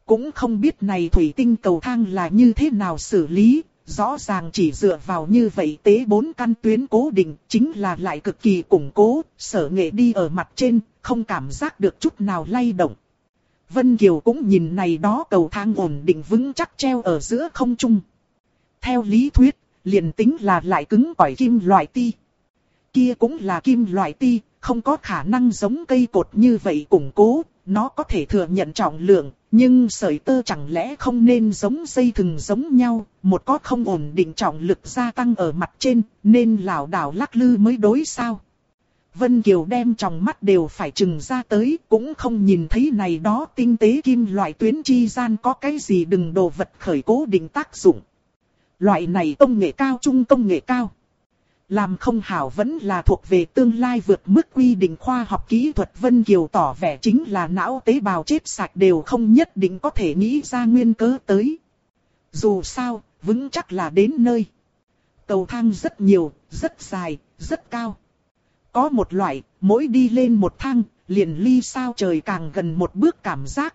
cũng không biết này thủy tinh cầu thang là như thế nào xử lý. Rõ ràng chỉ dựa vào như vậy tế 4 căn tuyến cố định, chính là lại cực kỳ củng cố. Sở Nghệ đi ở mặt trên, không cảm giác được chút nào lay động. Vân Kiều cũng nhìn này đó cầu thang ổn định vững chắc treo ở giữa không trung. Theo lý thuyết, liền tính là lại cứng cỏi kim loại ti. Kia cũng là kim loại ti, không có khả năng giống cây cột như vậy củng cố, nó có thể thừa nhận trọng lượng, nhưng sợi tơ chẳng lẽ không nên giống dây thừng giống nhau, một có không ổn định trọng lực gia tăng ở mặt trên, nên lảo đảo lắc lư mới đối sao. Vân Kiều đem tròng mắt đều phải trừng ra tới, cũng không nhìn thấy này đó tinh tế kim loại tuyến chi gian có cái gì đừng đồ vật khởi cố định tác dụng. Loại này công nghệ cao trung công nghệ cao. Làm không hảo vẫn là thuộc về tương lai vượt mức quy định khoa học kỹ thuật. Vân Kiều tỏ vẻ chính là não tế bào chết sạch đều không nhất định có thể nghĩ ra nguyên cớ tới. Dù sao, vững chắc là đến nơi. Cầu thang rất nhiều, rất dài, rất cao. Có một loại, mỗi đi lên một thang, liền ly sao trời càng gần một bước cảm giác.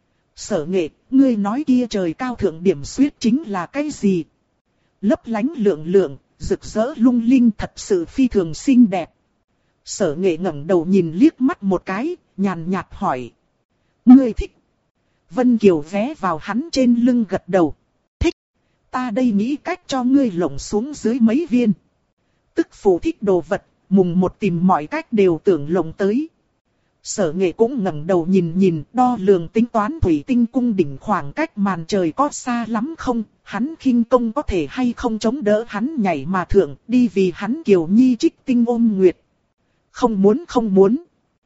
Sở Nghệ, ngươi nói kia trời cao thượng điểm xuyết chính là cái gì? Lấp lánh lượng lượng, rực rỡ lung linh, thật sự phi thường xinh đẹp. Sở Nghệ ngẩng đầu nhìn liếc mắt một cái, nhàn nhạt hỏi. Ngươi thích? Vân Kiều ghé vào hắn trên lưng gật đầu. Thích. Ta đây nghĩ cách cho ngươi lộng xuống dưới mấy viên. Tức phụ thích đồ vật, mùng một tìm mọi cách đều tưởng lộng tới. Sở Nghệ cũng ngẩng đầu nhìn đo lường tính toán thủy tinh cung đỉnh khoảng cách màn trời có xa lắm không, hắn khinh công có thể hay không chống đỡ hắn nhảy mà thượng, đi vì hắn Kiều Nhi trích tinh ôm nguyệt. Không muốn.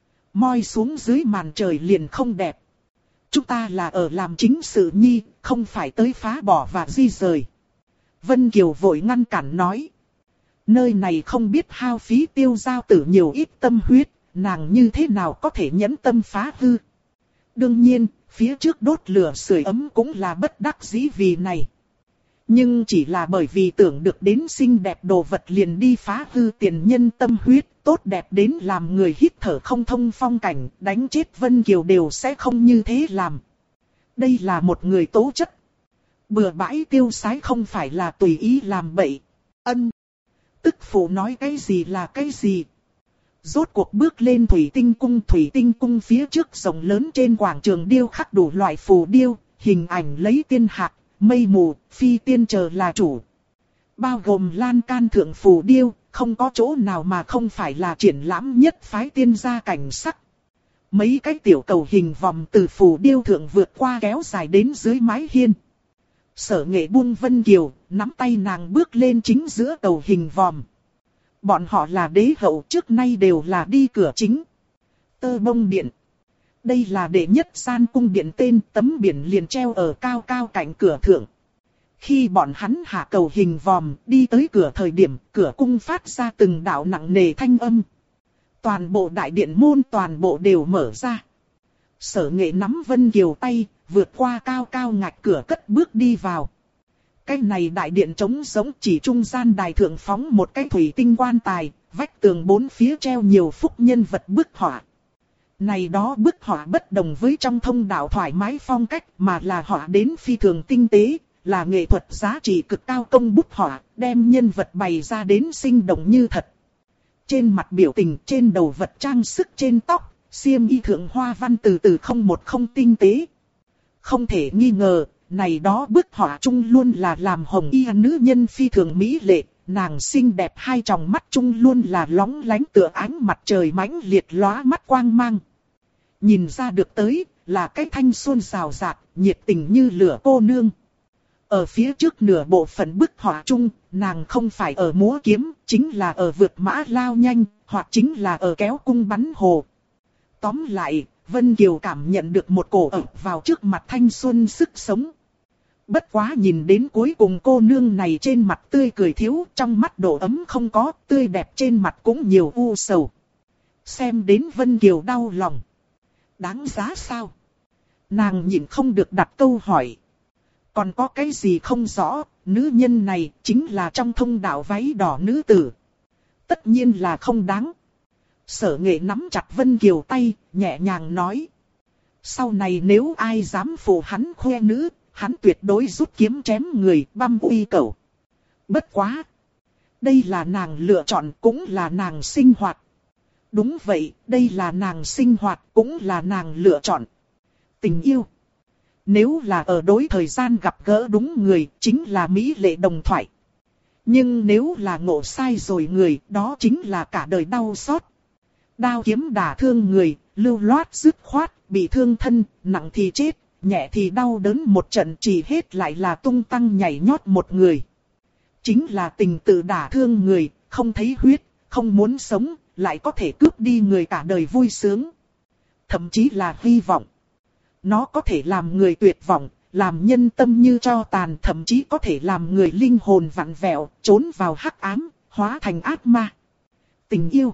Moi xuống dưới màn trời liền không đẹp. Chúng ta là ở làm chính sự Nhi, không phải tới phá bỏ và di rời. Vân Kiều vội ngăn cản nói. Nơi này không biết hao phí Tiêu Giao Tử nhiều ít tâm huyết. Nàng như thế nào có thể nhẫn tâm phá hư? Đương nhiên, phía trước đốt lửa sưởi ấm cũng là bất đắc dĩ vì này. Nhưng chỉ là bởi vì tưởng được đến xinh đẹp đồ vật liền đi phá hư tiền nhân tâm huyết, tốt đẹp đến làm người hít thở không thông phong cảnh, đánh chết Vân Kiều đều sẽ không như thế làm. Đây là một người tố chất. Bừa bãi tiêu sái không phải là tùy ý làm bậy. Tức phụ nói cái gì là cái gì. Rốt cuộc bước lên thủy tinh cung phía trước rộng lớn trên quảng trường điêu khắc đủ loại phù điêu, hình ảnh lấy tiên hạc, mây mù, phi tiên chờ là chủ. Bao gồm lan can thượng phù điêu, không có chỗ nào mà không phải là triển lãm nhất phái tiên gia cảnh sắc. Mấy cái tiểu cầu hình vòng từ phù điêu thượng vượt qua kéo dài đến dưới mái hiên. Sở Nghệ buông Vân Kiều, nắm tay nàng bước lên chính giữa cầu hình vòm. Bọn họ là đế hậu, trước nay đều là đi cửa chính. Tơ bông điện. Đây là đệ nhất gian cung điện, tên tấm biển liền treo ở cao cao cạnh cửa thượng. Khi bọn hắn hạ cầu hình vòm đi tới cửa thời điểm, cửa cung phát ra từng đạo nặng nề thanh âm. Toàn bộ đại điện môn toàn bộ đều mở ra. Sở Nghệ nắm Vân Kiều tay, vượt qua cao cao ngạch cửa cất bước đi vào. Cái này đại điện trống giống, chỉ trung gian đài thượng phóng một cái thủy tinh quan tài, vách tường bốn phía treo nhiều phúc nhân vật bức họa. Này đó bức họa bất đồng với trong thông đạo thoải mái phong cách, mà là họa đến phi thường tinh tế, là nghệ thuật giá trị cực cao công bút họa, đem nhân vật bày ra đến sinh động như thật. Trên mặt biểu tình, trên đầu vật trang sức, trên tóc, xiêm y thượng hoa văn từ từ không tinh tế. Không thể nghi ngờ, này đó bức họa chung luôn là làm hồng y nữ nhân phi thường mỹ lệ, nàng xinh đẹp hai tròng mắt chung luôn là lóng lánh tựa ánh mặt trời mãnh liệt lóa mắt quang mang. Nhìn ra được tới, là cái thanh xuân rào rạt, nhiệt tình như lửa cô nương. Ở phía trước nửa bộ phận bức họa chung, nàng không phải ở múa kiếm, chính là ở vượt mã lao nhanh, hoặc chính là ở kéo cung bắn hồ. Tóm lại, Vân Kiều cảm nhận được một cổ ập vào trước mặt thanh xuân sức sống. Bất quá nhìn đến cuối cùng cô nương này trên mặt tươi cười thiếu, trong mắt độ ấm không có, tươi đẹp trên mặt cũng nhiều u sầu. Xem đến Vân Kiều đau lòng. Đáng giá sao? Nàng nhịn không được đặt câu hỏi. Còn có cái gì không rõ, nữ nhân này chính là trong thông đạo váy đỏ nữ tử. Tất nhiên là không đáng. Sở Nghệ nắm chặt Vân Kiều tay, nhẹ nhàng nói. Sau này nếu ai dám phụ hắn khoe nữ, hắn tuyệt đối rút kiếm chém người băm uy cẩu. Bất quá. Đây là nàng lựa chọn cũng là nàng sinh hoạt. Đúng vậy, đây là nàng sinh hoạt cũng là nàng lựa chọn. Tình yêu. Nếu là ở đối thời gian gặp gỡ đúng người, chính là mỹ lệ đồng thoại. Nhưng nếu là ngộ sai rồi người, đó chính là cả đời đau xót. Đao kiếm đả thương người, lưu loát dứt khoát, bị thương thân, nặng thì chết, nhẹ thì đau đớn một trận, chỉ hết lại là tung tăng nhảy nhót một người. Chính là tình tự đả thương người, không thấy huyết, không muốn sống, lại có thể cướp đi người cả đời vui sướng. Thậm chí là hy vọng. Nó có thể làm người tuyệt vọng, làm nhân tâm như tro tàn, thậm chí có thể làm người linh hồn vặn vẹo, trốn vào hắc ám, hóa thành ác ma. Tình yêu.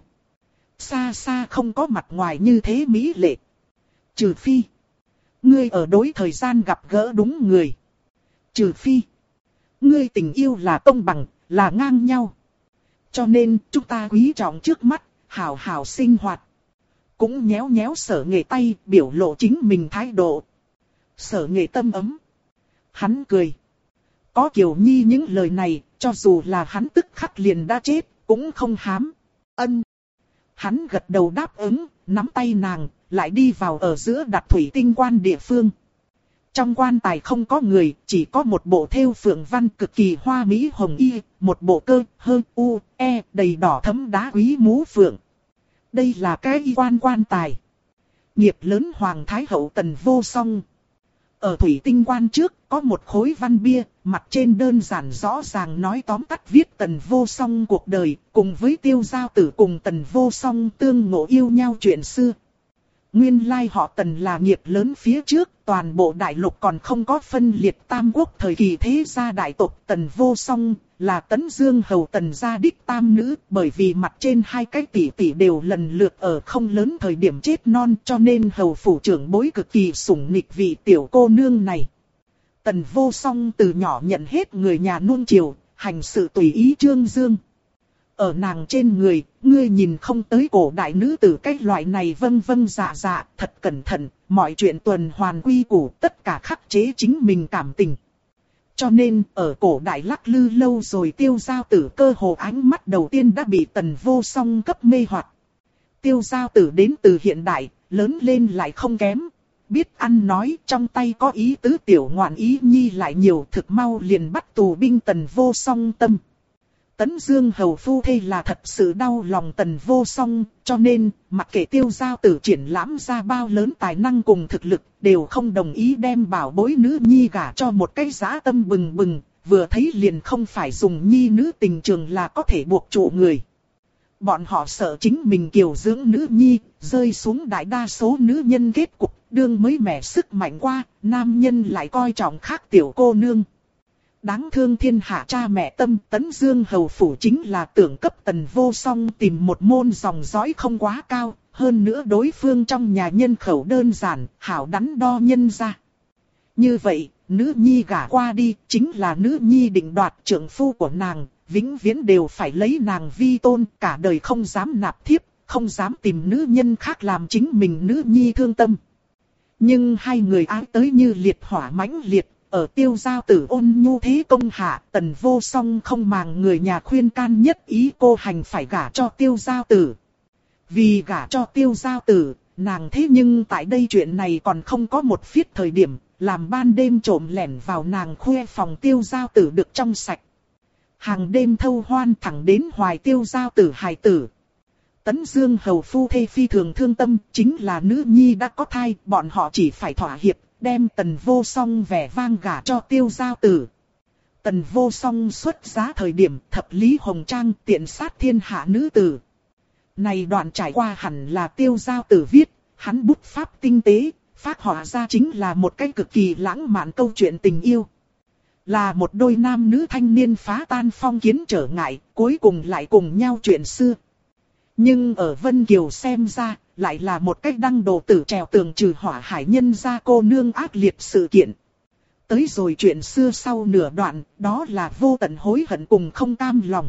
Xa xa không có mặt ngoài như thế mỹ lệ. Trừ phi. Ngươi ở đối thời gian gặp gỡ đúng người. Trừ phi. Ngươi tình yêu là công bằng, là ngang nhau. Cho nên chúng ta quý trọng trước mắt, hảo hảo sinh hoạt. Cũng nhéo nhéo Sở Nghệ tay, biểu lộ chính mình thái độ. Sở Nghệ tâm ấm. Hắn cười. Có Kiều Nhi những lời này, cho dù là hắn tức khắc liền đã chết, cũng không hám. Ân. Hắn gật đầu đáp ứng, nắm tay nàng, lại đi vào ở giữa đặt thủy tinh quan địa phương. Trong quan tài không có người, chỉ có một bộ thêu phượng văn cực kỳ hoa mỹ hồng y, một bộ cơ, hơ, u, e, đầy đỏ thấm đá quý mũ phượng. Đây là cái y quan tài. Nghiệp lớn Hoàng Thái Hậu Tần Vô Song. Ở thủy tinh quan trước có một khối văn bia, mặt trên đơn giản rõ ràng nói tóm tắt viết Tần Vô Song cuộc đời, cùng với Tiêu Giao Tử cùng Tần Vô Song tương ngộ yêu nhau chuyện xưa. Nguyên lai họ Tần là nghiệp lớn phía trước, toàn bộ đại lục còn không có phân liệt tam quốc thời kỳ thế gia đại tộc. Tần Vô Song là Tấn Dương hầu Tần gia đích tam nữ, bởi vì mặt trên hai cái tỷ tỷ đều lần lượt ở không lớn thời điểm chết non, cho nên hầu phủ trưởng bối cực kỳ sủng nịch vị tiểu cô nương này. Tần Vô Song từ nhỏ nhận hết người nhà nuông chiều, hành sự tùy ý trương dương. Ở nàng trên người, ngươi nhìn không tới cổ đại nữ tử cái loại này vâng vâng dạ dạ, thật cẩn thận, mọi chuyện tuần hoàn quy củ, tất cả khắc chế chính mình cảm tình. Cho nên, ở cổ đại lắc lư lâu rồi Tiêu Giao Tử cơ hồ ánh mắt đầu tiên đã bị Tần Vô Song cấp mê hoặc. Tiêu Giao Tử đến từ hiện đại, lớn lên lại không kém. Biết ăn nói, trong tay có ý tứ tiểu ngoạn ý nhi lại nhiều, thực mau liền bắt tù binh Tần Vô Song tâm. Tấn Dương hầu phu thê là thật sự đau lòng Tần Vô Song, cho nên, mặc kệ Tiêu Giao Tử triển lãm ra bao lớn tài năng cùng thực lực, đều không đồng ý đem bảo bối nữ nhi gả cho một cái dã tâm bừng bừng, vừa thấy liền không phải dùng nhi nữ tình trường là có thể buộc trụ người. Bọn họ sợ chính mình kiều dưỡng nữ nhi, rơi xuống đại đa số nữ nhân kết cục, đương mới mẻ sức mạnh qua, nam nhân lại coi trọng khác tiểu cô nương. Đáng thương thiên hạ cha mẹ tâm, Tấn Dương hầu phủ chính là tưởng cấp Tần Vô Song tìm một môn dòng dõi không quá cao, hơn nữa đối phương trong nhà nhân khẩu đơn giản, hảo đắn đo nhân ra. Như vậy, nữ nhi gả qua đi, chính là nữ nhi định đoạt trượng phu của nàng, vĩnh viễn đều phải lấy nàng vi tôn, cả đời không dám nạp thiếp, không dám tìm nữ nhân khác làm chính mình nữ nhi thương tâm. Nhưng hai người ái tới như liệt hỏa mãnh liệt. Ở Tiêu Giao Tử ôn nhu thế công hạ, Tần Vô Song không màng người nhà khuyên can nhất ý cô hành phải gả cho Tiêu Giao Tử. Vì gả cho Tiêu Giao Tử, nàng thế nhưng tại đây chuyện này còn không có một phiết thời điểm, làm ban đêm trộm lẻn vào nàng khuê phòng Tiêu Giao Tử được trong sạch. Hàng đêm thâu hoan thẳng đến hoài Tiêu Giao Tử hài tử. Tấn Dương hầu phu thê phi thường thương tâm, chính là nữ nhi đã có thai, bọn họ chỉ phải thỏa hiệp. Đem Tần Vô Song vẻ vang gả cho Tiêu Giao Tử. Tần Vô Song xuất giá thời điểm thập lý hồng trang tiện sát thiên hạ nữ tử. Này đoạn trải qua hẳn là Tiêu Giao Tử viết, hắn bút pháp tinh tế, phác họa ra chính là một cái cực kỳ lãng mạn câu chuyện tình yêu. Là một đôi nam nữ thanh niên phá tan phong kiến trở ngại, cuối cùng lại cùng nhau chuyện xưa. Nhưng ở Vân Kiều xem ra, lại là một cách đăng đồ tử trèo tường trừ hỏa hải nhân gia cô nương ác liệt sự kiện. Tới rồi chuyện xưa sau nửa đoạn, đó là vô tận hối hận cùng không cam lòng.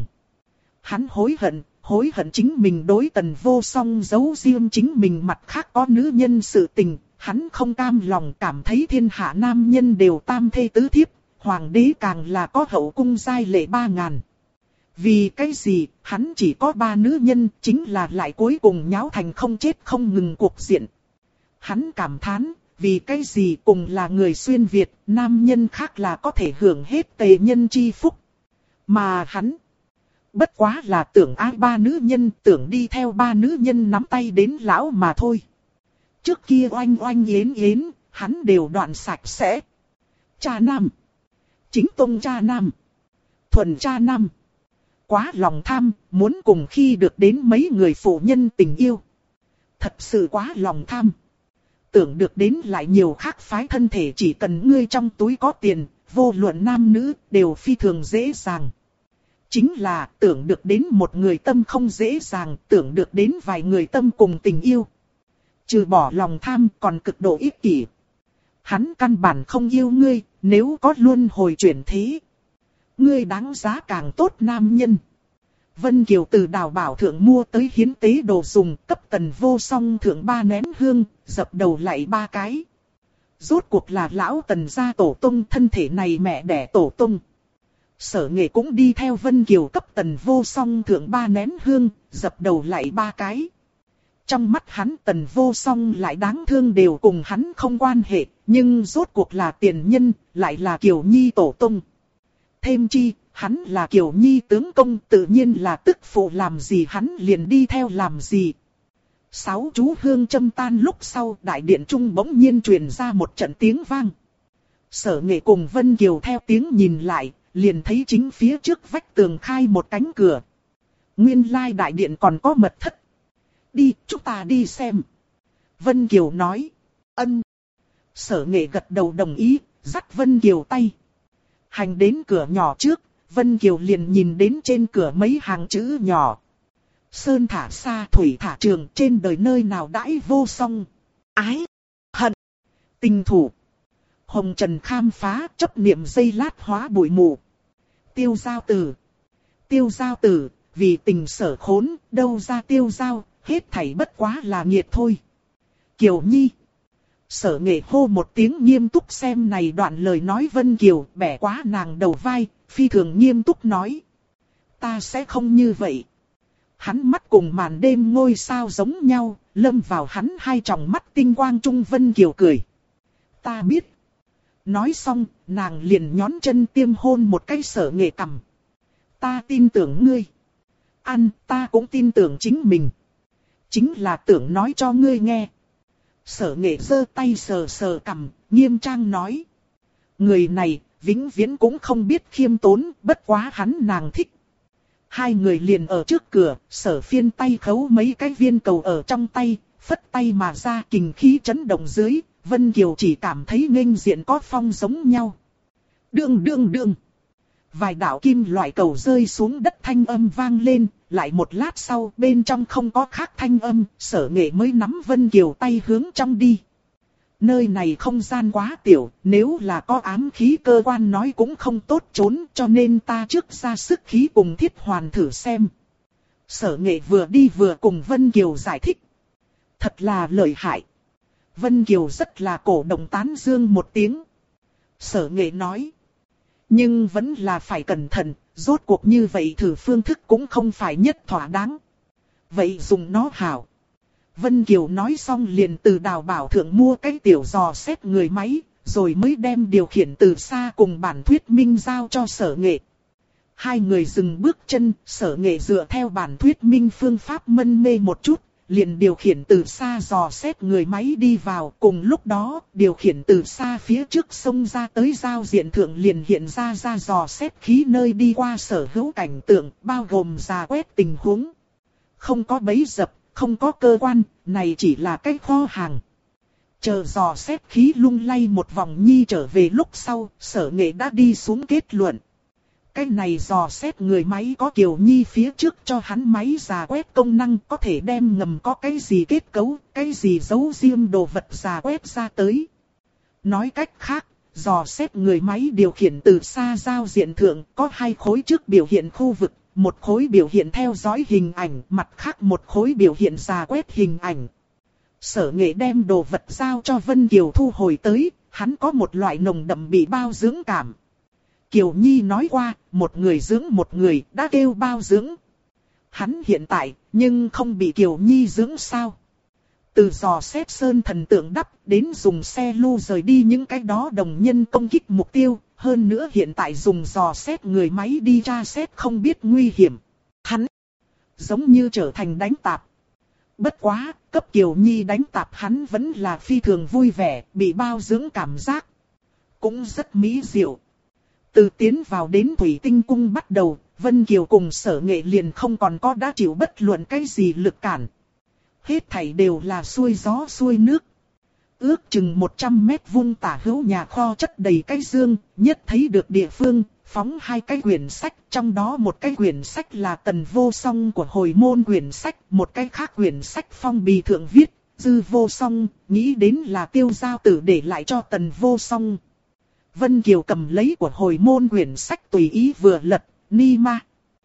Hắn hối hận chính mình đối Tần Vô Song giấu riêng chính mình mặt khác có nữ nhân sự tình, hắn không cam lòng, cảm thấy thiên hạ nam nhân đều tam thê tứ thiếp, hoàng đế càng là có hậu cung giai lệ 3.000. Vì cái gì, hắn chỉ có 3 nữ nhân, chính là lại cuối cùng nháo thành không chết không ngừng cuộc diện. Hắn cảm thán, vì cái gì cùng là người xuyên Việt, nam nhân khác là có thể hưởng hết tề nhân chi phúc. Mà hắn, bất quá là tưởng ai 3 nữ nhân, tưởng đi theo 3 nữ nhân nắm tay đến lão mà thôi. Trước kia oanh oanh yến yến, hắn đều đoạn sạch sẽ. Cha nam, chính tông cha nam, thuần cha nam. Quá lòng tham, muốn cùng khi được đến mấy người phụ nhân tình yêu. Thật sự quá lòng tham. Tưởng được đến lại nhiều khác phái thân thể, chỉ cần ngươi trong túi có tiền, vô luận nam nữ, đều phi thường dễ dàng. Chính là tưởng được đến một người tâm không dễ dàng, tưởng được đến vài người tâm cùng tình yêu. Trừ bỏ lòng tham còn cực độ ích kỷ. Hắn căn bản không yêu ngươi, nếu có luân hồi chuyển thế. Ngươi đáng giá càng tốt nam nhân. Vân Kiều từ Đào Bảo thượng mua tới hiến tế đồ dùng, cấp Tần Vô Song thượng 3 nén hương, dập đầu lại 3 cái. Rốt cuộc là lão Tần gia tổ tông, thân thể này mẹ đẻ tổ tông. Sở Nghệ cũng đi theo Vân Kiều cấp Tần Vô Song thượng 3 nén hương, dập đầu lại 3 cái. Trong mắt hắn Tần Vô Song lại đáng thương, đều cùng hắn không quan hệ, nhưng rốt cuộc là tiền nhân, lại là Kiều Nhi tổ tông. Thêm chi, hắn là Kiều Nhi tướng công, tự nhiên là tức phụ làm gì hắn liền đi theo làm gì. 6 chú hương châm tan lúc sau, đại điện trung bỗng nhiên truyền ra một trận tiếng vang. Sở Nghệ cùng Vân Kiều theo tiếng nhìn lại, liền thấy chính phía trước vách tường khai một cánh cửa. Nguyên lai đại điện còn có mật thất. Đi, chúng ta đi xem. Vân Kiều nói. Ân. Sở Nghệ gật đầu đồng ý, dắt Vân Kiều tay. Hành đến cửa nhỏ trước, Vân Kiều liền nhìn đến trên cửa mấy hàng chữ nhỏ. Sơn thả xa, thủy thả trường, trên đời nơi nào đãi vô song. Ái, hận, tình thủ. Hồng trần khám phá, chấp niệm giây lát hóa bụi mù. Tiêu giao tử. Tiêu giao tử, vì tình sở khốn, đâu ra tiêu giao, hết thảy bất quá là nghiệt thôi. Kiều Nhi. Sở Nghệ hô một tiếng nghiêm túc xem này đoạn lời nói Vân Kiều, bẻ quá nàng đầu vai, phi thường nghiêm túc nói. Ta sẽ không như vậy. Hắn mắt cùng màn đêm ngôi sao giống nhau, lâm vào hắn hai tròng mắt tinh quang trung. Vân Kiều cười. Ta biết. Nói xong, nàng liền nhón chân tiêm hôn một cái Sở Nghệ cằm. Ta tin tưởng ngươi. Ăn, ta cũng tin tưởng chính mình. Chính là tưởng nói cho ngươi nghe. Sở Nghệ giơ tay sờ sờ cằm, nghiêm trang nói. Người này, vĩnh viễn cũng không biết khiêm tốn, bất quá hắn nàng thích. Hai người liền ở trước cửa, Sở Phiên tay khấu mấy cái viên cầu ở trong tay, phất tay mà ra, kình khí chấn động dưới, Vân Kiều chỉ cảm thấy nghênh diện có phong giống nhau. Đương đương đương. Vài đạo kim loại cầu rơi xuống đất, thanh âm vang lên, lại một lát sau bên trong không có khác thanh âm, Sở Nghệ mới nắm Vân Kiều tay hướng trong đi. Nơi này không gian quá tiểu, nếu là có ám khí cơ quan nói cũng không tốt trốn, cho nên ta trước ra sức khí cùng Thiết Hoàn thử xem. Sở Nghệ vừa đi vừa cùng Vân Kiều giải thích. Thật là lợi hại. Vân Kiều rất là cổ động tán dương một tiếng. Sở Nghệ nói. Nhưng vẫn là phải cẩn thận, rốt cuộc như vậy thử phương thức cũng không phải nhất thỏa đáng. Vậy dùng nó hảo. Vân Kiều nói xong liền từ Đào Bảo thượng mua cái tiểu dò xét người máy, rồi mới đem điều khiển từ xa cùng bản thuyết minh giao cho Sở Nghệ. Hai người dừng bước chân, Sở Nghệ dựa theo bản thuyết minh phương pháp mân mê một chút, liền điều khiển từ xa dò xét người máy đi vào. Cùng lúc đó, điều khiển từ xa phía trước xông ra tới giao diện thượng liền hiện ra dò xét khí nơi đi qua sở hữu cảnh tượng, bao gồm rà quét tình huống. Không có bẫy dập, không có cơ quan, này chỉ là cái kho hàng. Chờ dò xét khí lung lay một vòng nhi trở về lúc sau, Sở Nghệ đã đi xuống kết luận. Cái này dò xét người máy có Kiều Nhi phía trước cho hắn máy rà quét công năng, có thể đem ngầm có cái gì kết cấu, cái gì giấu riêng đồ vật rà quét ra tới. Nói cách khác, dò xét người máy điều khiển từ xa giao diện thượng có 2 khối trước biểu hiện khu vực, một khối biểu hiện theo dõi hình ảnh, mặt khác một khối biểu hiện rà quét hình ảnh. Sở Nghệ đem đồ vật giao cho Vân Kiều thu hồi tới, hắn có một loại nồng đậm bị bao dưỡng cảm. Kiều Nhi nói qua, một người dưỡng một người đã kêu bao dưỡng. Hắn hiện tại, nhưng không bị Kiều Nhi dưỡng sao? Từ dò xét sơn thần tượng đắp đến dùng xe lưu rời đi những cái đó đồng nhân công kích mục tiêu. Hơn nữa hiện tại dùng dò xét người máy đi tra xét không biết nguy hiểm. Hắn giống như trở thành đánh tạp. Bất quá, cấp Kiều Nhi đánh tạp hắn vẫn là phi thường vui vẻ, bị bao dưỡng cảm giác. Cũng rất mỹ diệu. Từ tiến vào đến Thủy Tinh Cung bắt đầu, Vân Kiều cùng Sở Nghệ liền không còn có đã chịu bất luận cái gì lực cản. Hết thảy đều là xuôi gió xuôi nước. Ước chừng 100 mét vuông tả hữu nhà kho chất đầy cái dương, nhất thấy được địa phương, phóng 2 cái quyển sách, trong đó một cái quyển sách là Tần Vô Song của hồi môn quyển sách, một cái khác quyển sách phong bì thượng viết, Dư Vô Song, nghĩ đến là Tiêu Giao Tử để lại cho Tần Vô Song. Vân Kiều cầm lấy của hồi môn quyển sách tùy ý vừa lật, ni ma.